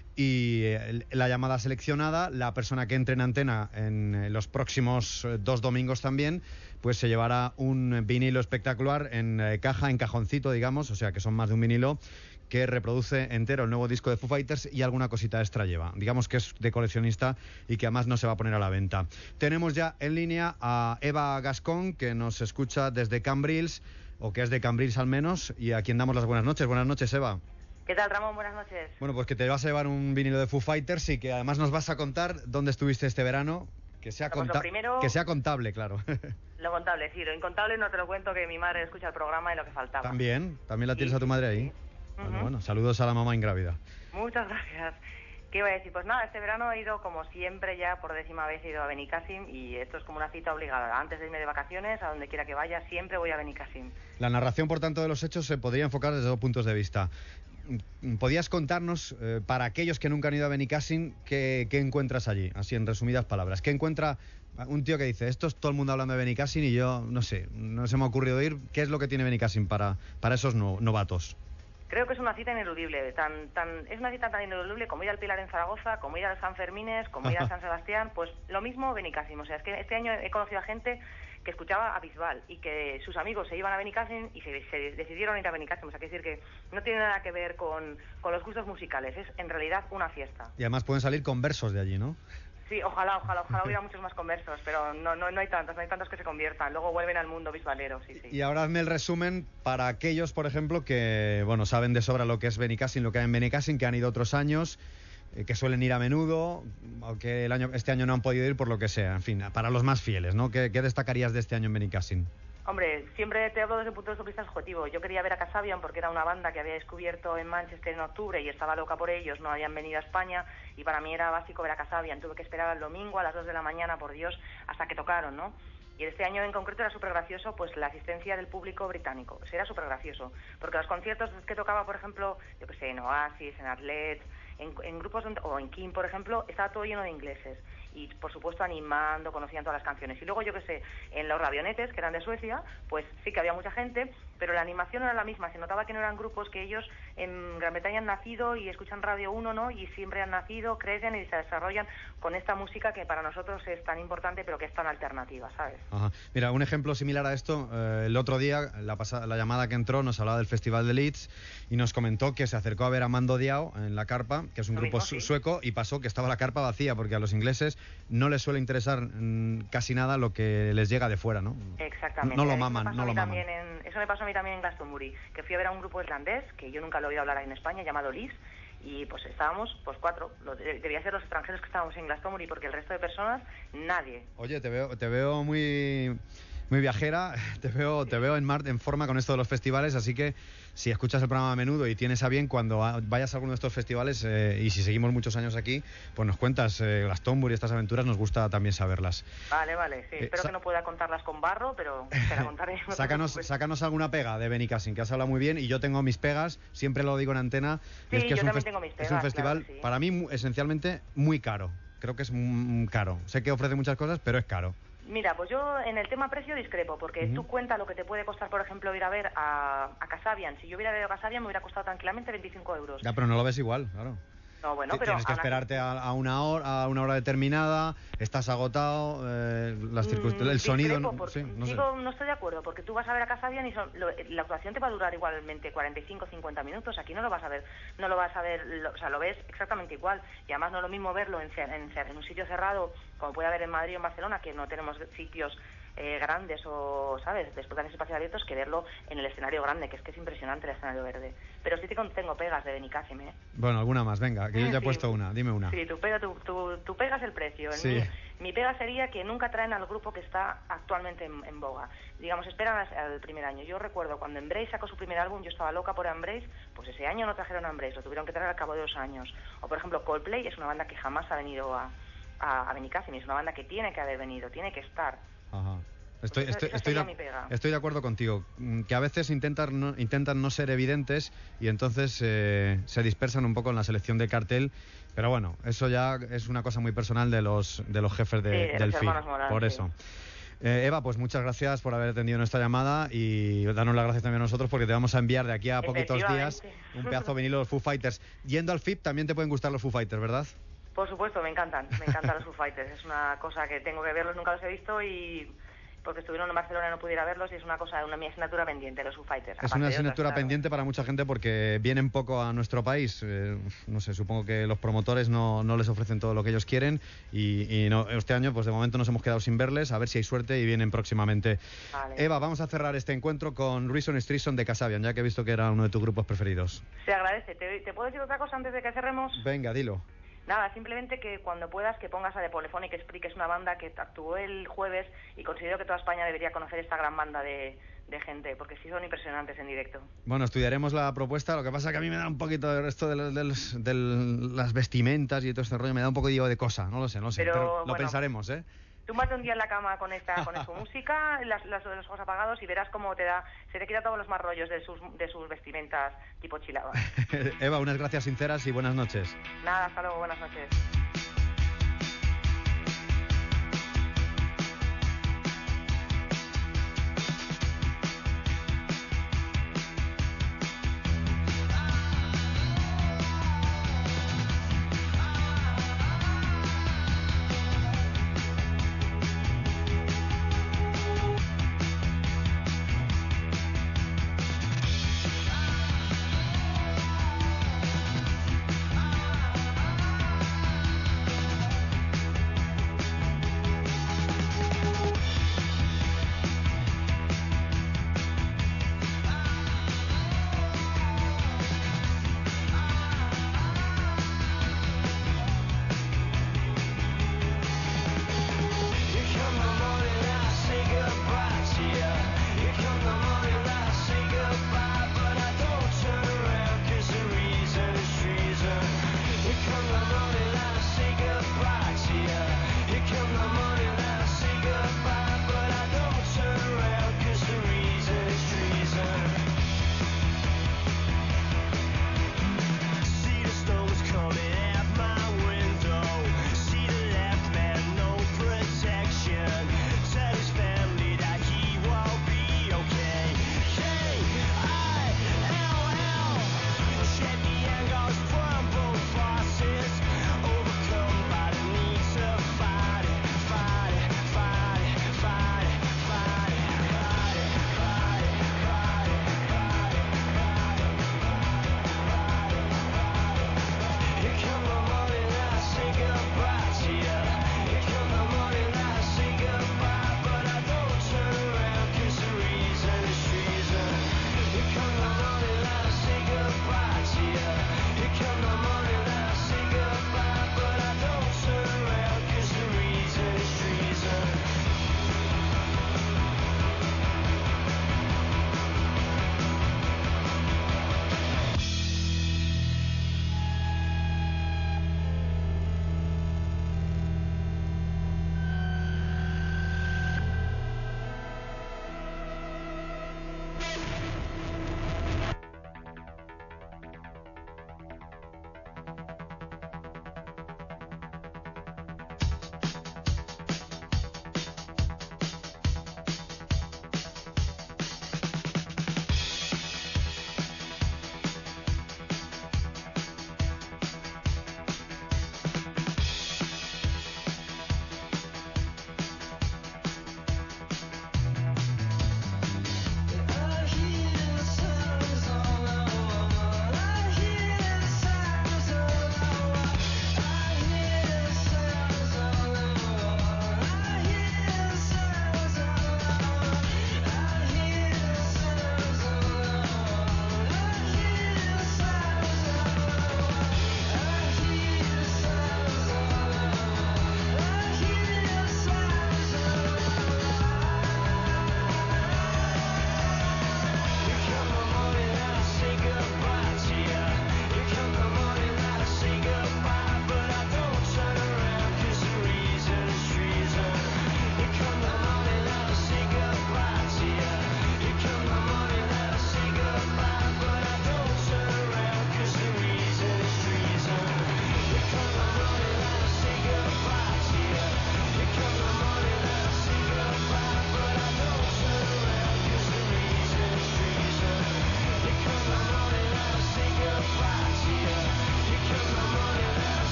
[SPEAKER 2] Y la llamada seleccionada, la persona que entre en antena en los próximos 2 domingos también, pues se llevará un vinilo espectacular en caja, en cajoncito, digamos, o sea que son más de un vinilo, que reproduce entero el nuevo disco de Foo Fighters y alguna cosita extra lleva. Digamos que es de coleccionista y que además no se va a poner a la venta. Tenemos ya en línea a Eva Gascón, que nos escucha desde Cambrils, o que es de Cambrils al menos, y a quien damos las buenas noches. Buenas noches, Eva.
[SPEAKER 6] ¿Qué tal, Ramón? Buenas noches.
[SPEAKER 2] Bueno, pues que te vas a llevar un vinilo de Foo Fighters y que además nos vas a contar dónde estuviste este verano. Que sea,
[SPEAKER 6] Pues primero,
[SPEAKER 2] que sea contable, claro.
[SPEAKER 6] Lo contable, sí. Lo incontable no te lo cuento, que mi madre escucha el programa y lo que faltaba.
[SPEAKER 2] También la tienes a tu madre ahí.
[SPEAKER 6] Sí.
[SPEAKER 2] Bueno, saludos a la mamá ingrávida.
[SPEAKER 6] Muchas gracias. ¿Qué iba a decir? Pues nada, este verano he ido, como siempre, ya por 10ª vez he ido a Benicàssim, y esto es como una cita obligada. Antes de irme de vacaciones, a donde quiera que vaya, siempre voy a Benicàssim.
[SPEAKER 2] La narración, por tanto, de los hechos se podría enfocar desde 2 puntos de vista. ¿Podías contarnos, para aquellos que nunca han ido a Benicàssim, qué encuentras allí? Así, en resumidas palabras. ¿Qué encuentra un tío que dice, esto es todo el mundo hablando de Benicàssim y yo, no sé, no se me ha ocurrido ir? ¿Qué es lo que tiene Benicàssim para esos novatos?
[SPEAKER 6] Creo que es una cita ineludible. Es una cita tan ineludible como ir al Pilar en Zaragoza, como ir al San Fermines, como ir al San Sebastián. Pues lo mismo Benicàssim. O sea, es que este año he conocido a gente que escuchaba a Bisbal y que sus amigos se iban a Benicàssim y se decidieron ir a Benicàssim. O sea, quiere decir que no tiene nada que ver con los gustos musicales. Es en realidad una fiesta.
[SPEAKER 2] Y además pueden salir conversos de allí, ¿no?
[SPEAKER 6] Sí, ojalá hubiera muchos más conversos, pero no hay tantos que se conviertan. Luego vuelven al mundo bisbalero, sí.
[SPEAKER 2] Y ahora hazme el resumen para aquellos, por ejemplo, que bueno saben de sobra lo que es Benicàssim, lo que hay en Benicàssim, que han ido otros años, que suelen ir a menudo, o que este año no han podido ir por lo que sea. En fin, para los más fieles, ¿no? ¿Qué destacarías de este año en Benicàssim?
[SPEAKER 6] Hombre, siempre te hablo desde el punto de vista subjetivo. Yo quería ver a Kasabian porque era una banda que había descubierto en Manchester en octubre y estaba loca por ellos, no habían venido a España, y para mí era básico ver a Kasabian. Tuve que esperar al domingo a las 2 de la mañana, por Dios, hasta que tocaron, ¿no? Y este año en concreto era súper gracioso, pues la asistencia del público británico. Era súper gracioso, porque los conciertos que tocaba, por ejemplo, yo que sé, en Oasis, en Arlet, en grupos, o en Kim, por ejemplo, estaba todo lleno de ingleses. Y, por supuesto, animando, conocían todas las canciones. Y luego, yo que sé, en los Radionetes, que eran de Suecia, pues sí que había mucha gente, pero la animación era la misma. Se notaba que no eran grupos que ellos en Gran Bretaña han nacido y escuchan Radio 1, ¿no? Y siempre han nacido, crecen y se desarrollan con esta música que para nosotros es tan importante, pero que es tan alternativa, ¿sabes?
[SPEAKER 2] Ajá. Mira, un ejemplo similar a esto, el otro día, la llamada que entró nos hablaba del Festival de Leeds y nos comentó que se acercó a ver a Mando Diao en la carpa, que es un grupo sueco, y pasó que estaba la carpa vacía, porque a los ingleses no les suele interesar casi nada lo que les llega de fuera, ¿no?
[SPEAKER 6] Exactamente.
[SPEAKER 2] No lo maman,
[SPEAKER 6] Eso me pasó a mí también en Glastonbury, que fui a ver a un grupo islandés, que yo nunca lo he oído hablar en España, llamado Lis, y pues estábamos, pues 4, debía ser los extranjeros que estábamos en Glastonbury, porque el resto de personas, nadie.
[SPEAKER 2] Oye, te veo muy viajera, te veo en forma con esto de los festivales, así que si escuchas el programa a menudo y tienes a bien cuando vayas a alguno de estos festivales, y si seguimos muchos años aquí, pues nos cuentas Glastonbury, estas aventuras, nos gusta también saberlas.
[SPEAKER 6] Vale, sí, espero que no pueda contarlas con barro, pero te la contaré.
[SPEAKER 2] Sácanos alguna pega de Benicàssim, que has hablado muy bien, y yo tengo mis pegas, siempre lo digo en antena,
[SPEAKER 6] sí,
[SPEAKER 2] es que
[SPEAKER 6] yo también tengo mis pegas,
[SPEAKER 2] es un festival,
[SPEAKER 6] claro, sí.
[SPEAKER 2] Para mí, esencialmente, muy caro. Creo que es caro. Sé que ofrece muchas cosas, pero es caro.
[SPEAKER 6] Mira, pues yo en el tema precio discrepo, porque tú cuenta lo que te puede costar, por ejemplo, ir a ver a Kasabian. Si yo hubiera ido a Kasabian me hubiera costado tranquilamente 25 euros.
[SPEAKER 2] Ya, pero no lo ves igual, claro.
[SPEAKER 6] No, bueno, pero
[SPEAKER 2] tienes que esperarte a una hora determinada, estás agotado, el sonido...
[SPEAKER 6] No estoy de acuerdo, porque tú vas a ver a Kasabian y la actuación te va a durar igualmente 45-50 minutos. Aquí no lo vas a ver, o sea, lo ves exactamente igual. Y además no es lo mismo verlo en un sitio cerrado, como puede haber en Madrid o en Barcelona, que no tenemos sitios grandes o, ¿sabes?, de explotar espacios abiertos que verlo en el escenario grande, que es impresionante el escenario verde. Pero sí tengo pegas de Benicàssim, ¿eh?
[SPEAKER 2] Bueno, alguna más, venga, que yo ya he
[SPEAKER 6] Sí.
[SPEAKER 2] puesto una, dime una.
[SPEAKER 6] Sí, tu pega es el precio.
[SPEAKER 2] Sí.
[SPEAKER 6] Mi pega sería que nunca traen al grupo que está actualmente en boga. Digamos, esperan al primer año. Yo recuerdo cuando Embrace sacó su primer álbum, yo estaba loca por Embrace, pues ese año no trajeron a Embrace, lo tuvieron que traer al cabo de 2 años. O por ejemplo, Coldplay es una banda que jamás ha venido a Benicàssim, es una banda que tiene que haber venido, tiene que estar.
[SPEAKER 2] Ajá.
[SPEAKER 6] Esa sería mi pega.
[SPEAKER 2] Estoy de acuerdo contigo, que a veces intentan no ser evidentes y entonces se dispersan un poco en la selección de cartel, pero bueno, eso ya es una cosa muy personal de los jefes del
[SPEAKER 6] los
[SPEAKER 2] FIP,
[SPEAKER 6] hermanos Morán,
[SPEAKER 2] por
[SPEAKER 6] sí.
[SPEAKER 2] eso. Eva, pues muchas gracias por haber atendido nuestra llamada y darnos las gracias también a nosotros porque te vamos a enviar de aquí a poquitos días un pedazo de vinilo de los Foo Fighters. Yendo al FIP también te pueden gustar los Foo Fighters, ¿verdad?
[SPEAKER 6] Por supuesto, me encantan los Foo Fighters. Es una cosa que tengo que verlos, nunca los he visto y porque estuvieron en Barcelona no pudiera verlos y es mi asignatura pendiente, los Foo Fighters.
[SPEAKER 2] Es una asignatura pendiente para mucha gente porque vienen poco a nuestro país. No sé, supongo que los promotores no les ofrecen todo lo que ellos quieren y no, este año pues de momento nos hemos quedado sin verles, a ver si hay suerte y vienen próximamente.
[SPEAKER 6] Vale.
[SPEAKER 2] Eva, vamos a cerrar este encuentro con Reason is Treason de Kasabian, ya que he visto que era uno de tus grupos preferidos.
[SPEAKER 6] Se agradece. ¿Te puedo decir otra cosa antes de que cerremos?
[SPEAKER 2] Venga, dilo.
[SPEAKER 6] Nada, simplemente que cuando puedas que pongas a The Polyphony, que expliques una banda que actuó el jueves y considero que toda España debería conocer esta gran banda de gente, porque sí son impresionantes en directo.
[SPEAKER 2] Bueno, estudiaremos la propuesta, lo que pasa que a mí me da un poquito de esto de las vestimentas y todo este rollo, me da un poco de cosa, no lo sé, pero lo pensaremos, ¿eh?
[SPEAKER 6] Túmbate un día en la cama con su música, los ojos apagados y verás cómo se te quita todos los más rollos de sus vestimentas tipo chilaba.
[SPEAKER 2] Eva, unas gracias sinceras y buenas noches.
[SPEAKER 6] Nada, hasta luego, buenas noches.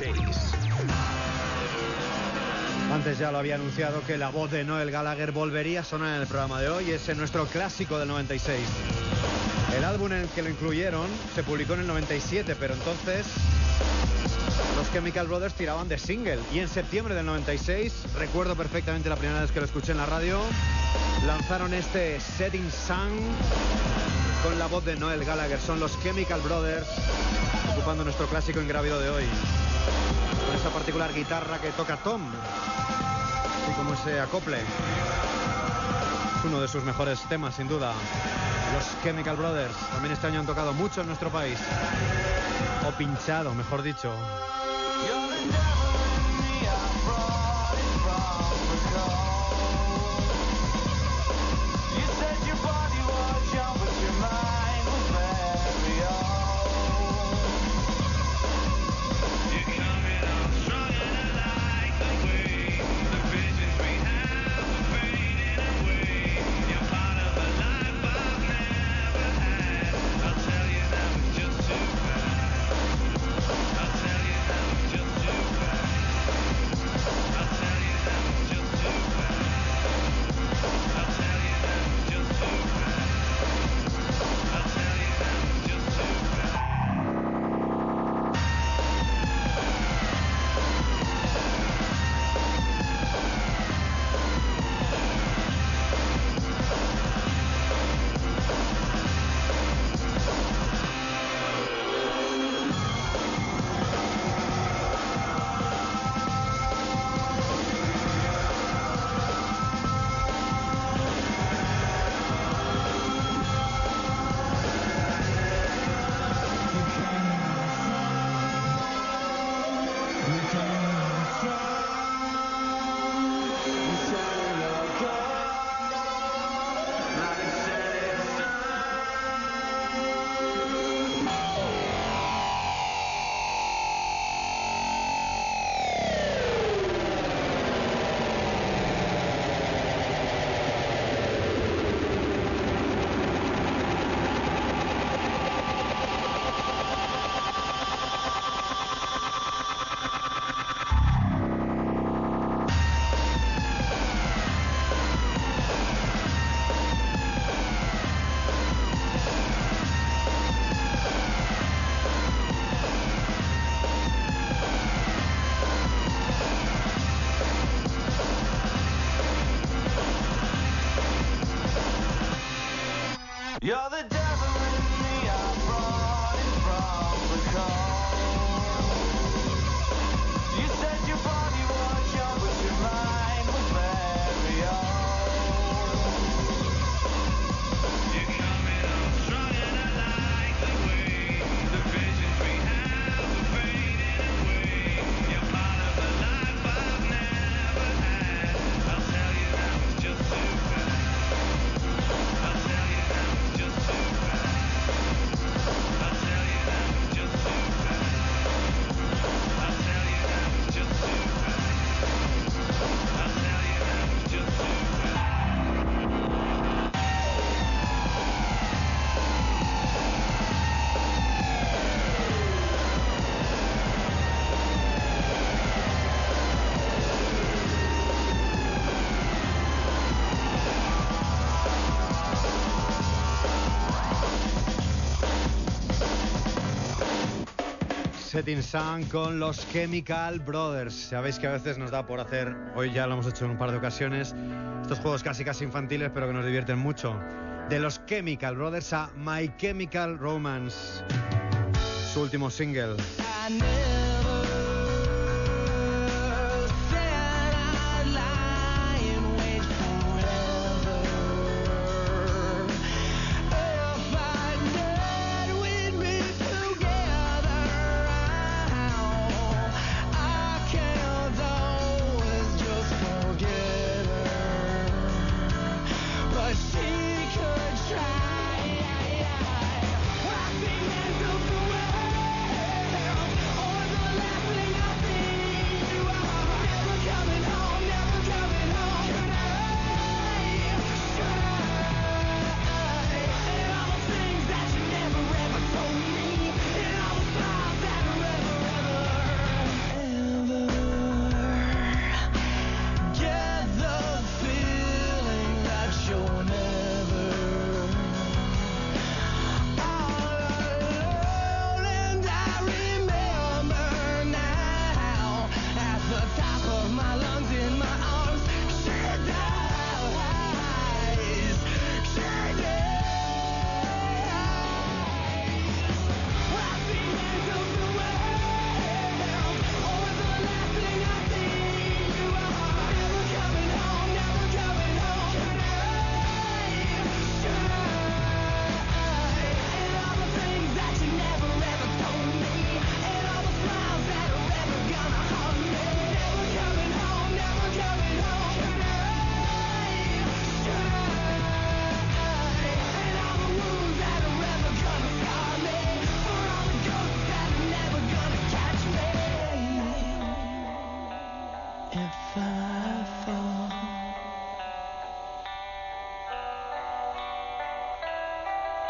[SPEAKER 2] 96. Antes ya lo había anunciado que la voz de Noel Gallagher volvería a sonar en el programa de hoy. Es en nuestro clásico del 96. El álbum en el que lo incluyeron se publicó en el 97, pero entonces los Chemical Brothers tiraban de single. Y en septiembre del 96, recuerdo perfectamente la primera vez que lo escuché en la radio, lanzaron este Setting Sun con la voz de Noel Gallagher. Son los Chemical Brothers ocupando nuestro clásico ingrávido de hoy, con esa particular guitarra que toca Tom, así como ese acople. Es uno de sus mejores temas, sin duda. Los Chemical Brothers también este año han tocado mucho en nuestro país, o pinchado, mejor dicho.
[SPEAKER 1] You're the devil in me, I'm running from the cold. You said your body was young, but your mind was very old. You're coming on strong and I like the way the visions we have are fading away. You're part of a life I've never had. I'll tell you now it's just too bad. I'll tell you now it's just too bad. I'll tell you now it's just too bad. I'll tell you now it's just too bad. I'll tell you now it's just too bad.
[SPEAKER 2] Setting Sun con los Chemical Brothers. Sabéis que a veces nos da por hacer, hoy ya lo hemos hecho en un par de ocasiones, estos juegos casi infantiles pero que nos divierten mucho. De los Chemical Brothers a My Chemical Romance, su último single.
[SPEAKER 1] I never said I'd lie and wait forever. If I knew we'd be together, I can't always just forget her, but she could try. I've been into the world.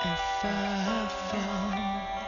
[SPEAKER 1] if I fall.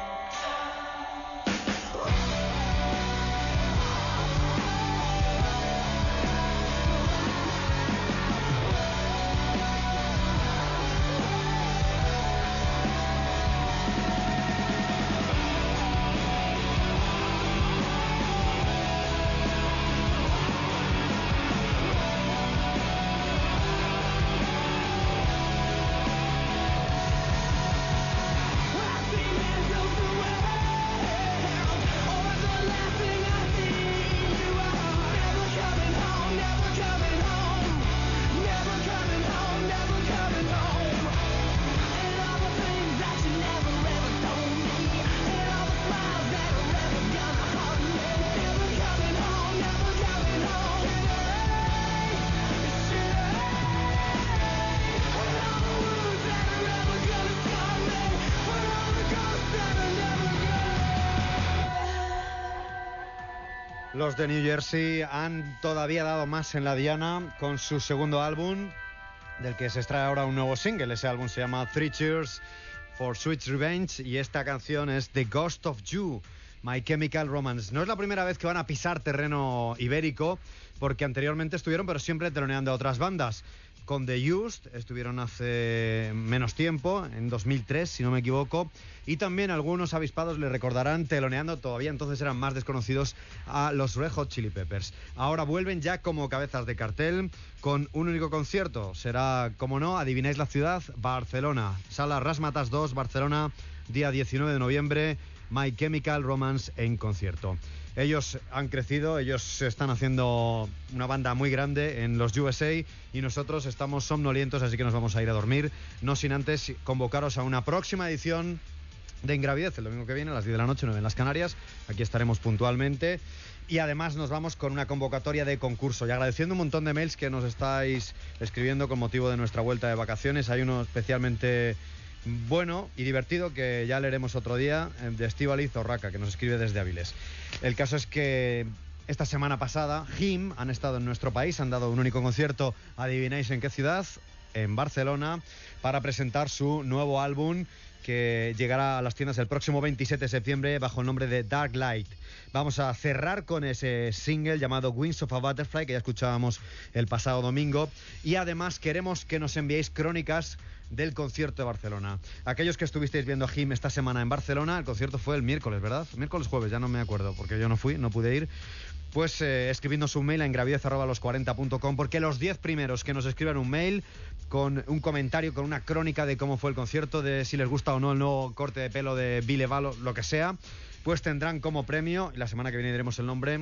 [SPEAKER 2] Los de New Jersey han todavía dado más en la diana con su segundo álbum, del que se extrae ahora un nuevo single. Ese álbum se llama Three Cheers for Sweet Revenge y esta canción es The Ghost of You, My Chemical Romance. No es la primera vez que van a pisar terreno ibérico, porque anteriormente estuvieron, pero siempre teloneando a otras bandas. Con The Used estuvieron hace menos tiempo, en 2003, si no me equivoco, y también algunos avispados le recordarán teloneando, todavía entonces eran más desconocidos, a los Red Hot Chili Peppers. Ahora vuelven ya como cabezas de cartel con un único concierto. Será, como no, adivináis la ciudad, Barcelona. Sala Razzmatazz 2, Barcelona, día 19 de noviembre, My Chemical Romance en concierto. Ellos han crecido, ellos están haciendo una banda muy grande en los USA y nosotros estamos somnolientos, así que nos vamos a ir a dormir, no sin antes convocaros a una próxima edición de Ingravidez el domingo que viene a las 10 de la noche, 9 en las Canarias. Aquí estaremos puntualmente y además nos vamos con una convocatoria de concurso y agradeciendo un montón de mails que nos estáis escribiendo con motivo de nuestra vuelta de vacaciones. Hay uno especialmente bueno y divertido que ya leeremos otro día, de Estíbaliz Zorraca, que nos escribe desde Áviles. El caso es que esta semana pasada Him han estado en nuestro país, han dado un único concierto, adivináis en qué ciudad, en Barcelona, para presentar su nuevo álbum que llegará a las tiendas el próximo 27 de septiembre bajo el nombre de Dark Light. Vamos a cerrar con ese single llamado Wings of a Butterfly, que ya escuchábamos el pasado domingo, y además queremos que nos enviéis crónicas del concierto de Barcelona. Aquellos que estuvisteis viendo a Him esta semana en Barcelona, el concierto fue el miércoles, ¿verdad? Miércoles, jueves, ya no me acuerdo, porque yo no fui, no pude ir. Pues escribidnos un mail a ingravidez@los40.com, porque los 10 primeros que nos escriban un mail con un comentario, con una crónica de cómo fue el concierto, de si les gusta o no el nuevo corte de pelo de Billy Valo, lo que sea, pues tendrán como premio, y la semana que viene diremos el nombre,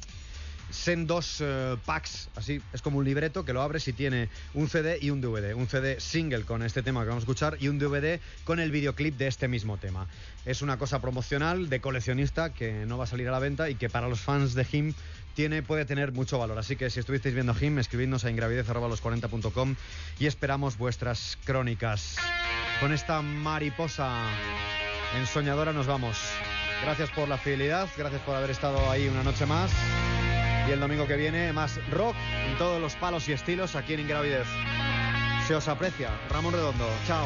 [SPEAKER 2] dos packs, así es como un libreto que lo abres y tiene un CD y un DVD, un CD single con este tema que vamos a escuchar y un DVD con el videoclip de este mismo tema. Es una cosa promocional de coleccionista que no va a salir a la venta y que para los fans de Him puede tener mucho valor, así que si estuvisteis viendo Him, escribidnos a ingravidez@los40.com y esperamos vuestras crónicas. Con esta mariposa ensoñadora nos vamos. Gracias por la fidelidad, gracias por haber estado ahí una noche más. Y el domingo que viene, más rock en todos los palos y estilos aquí en Ingravidez. Se os aprecia. Ramón Redondo. Chao.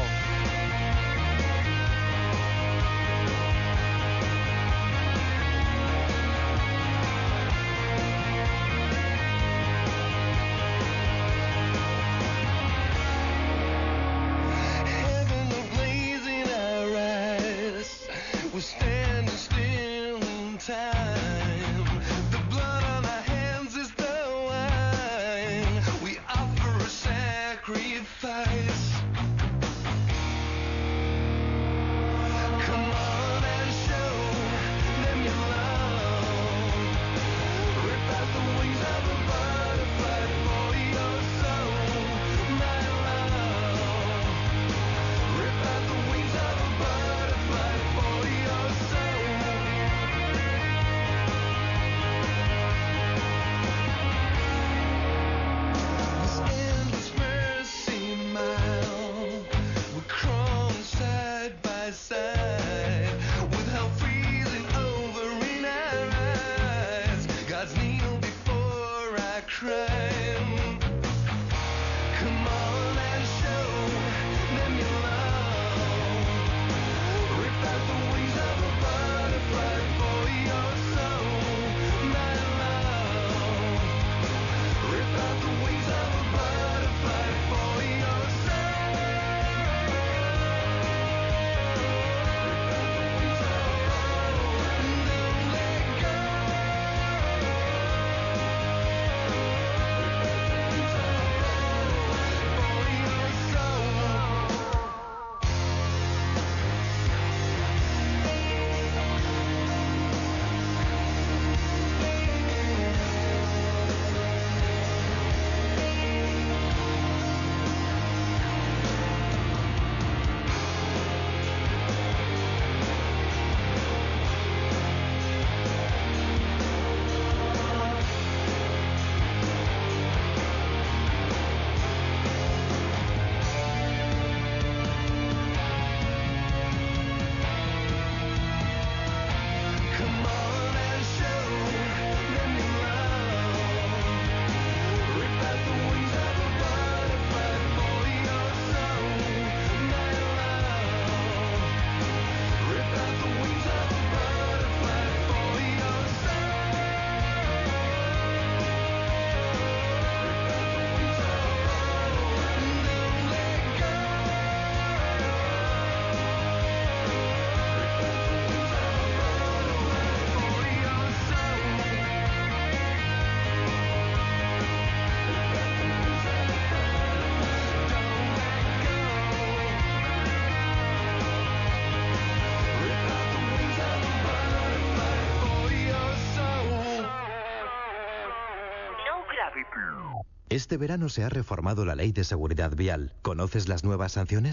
[SPEAKER 8] Este verano se ha reformado la ley de seguridad vial. ¿Conoces las nuevas sanciones?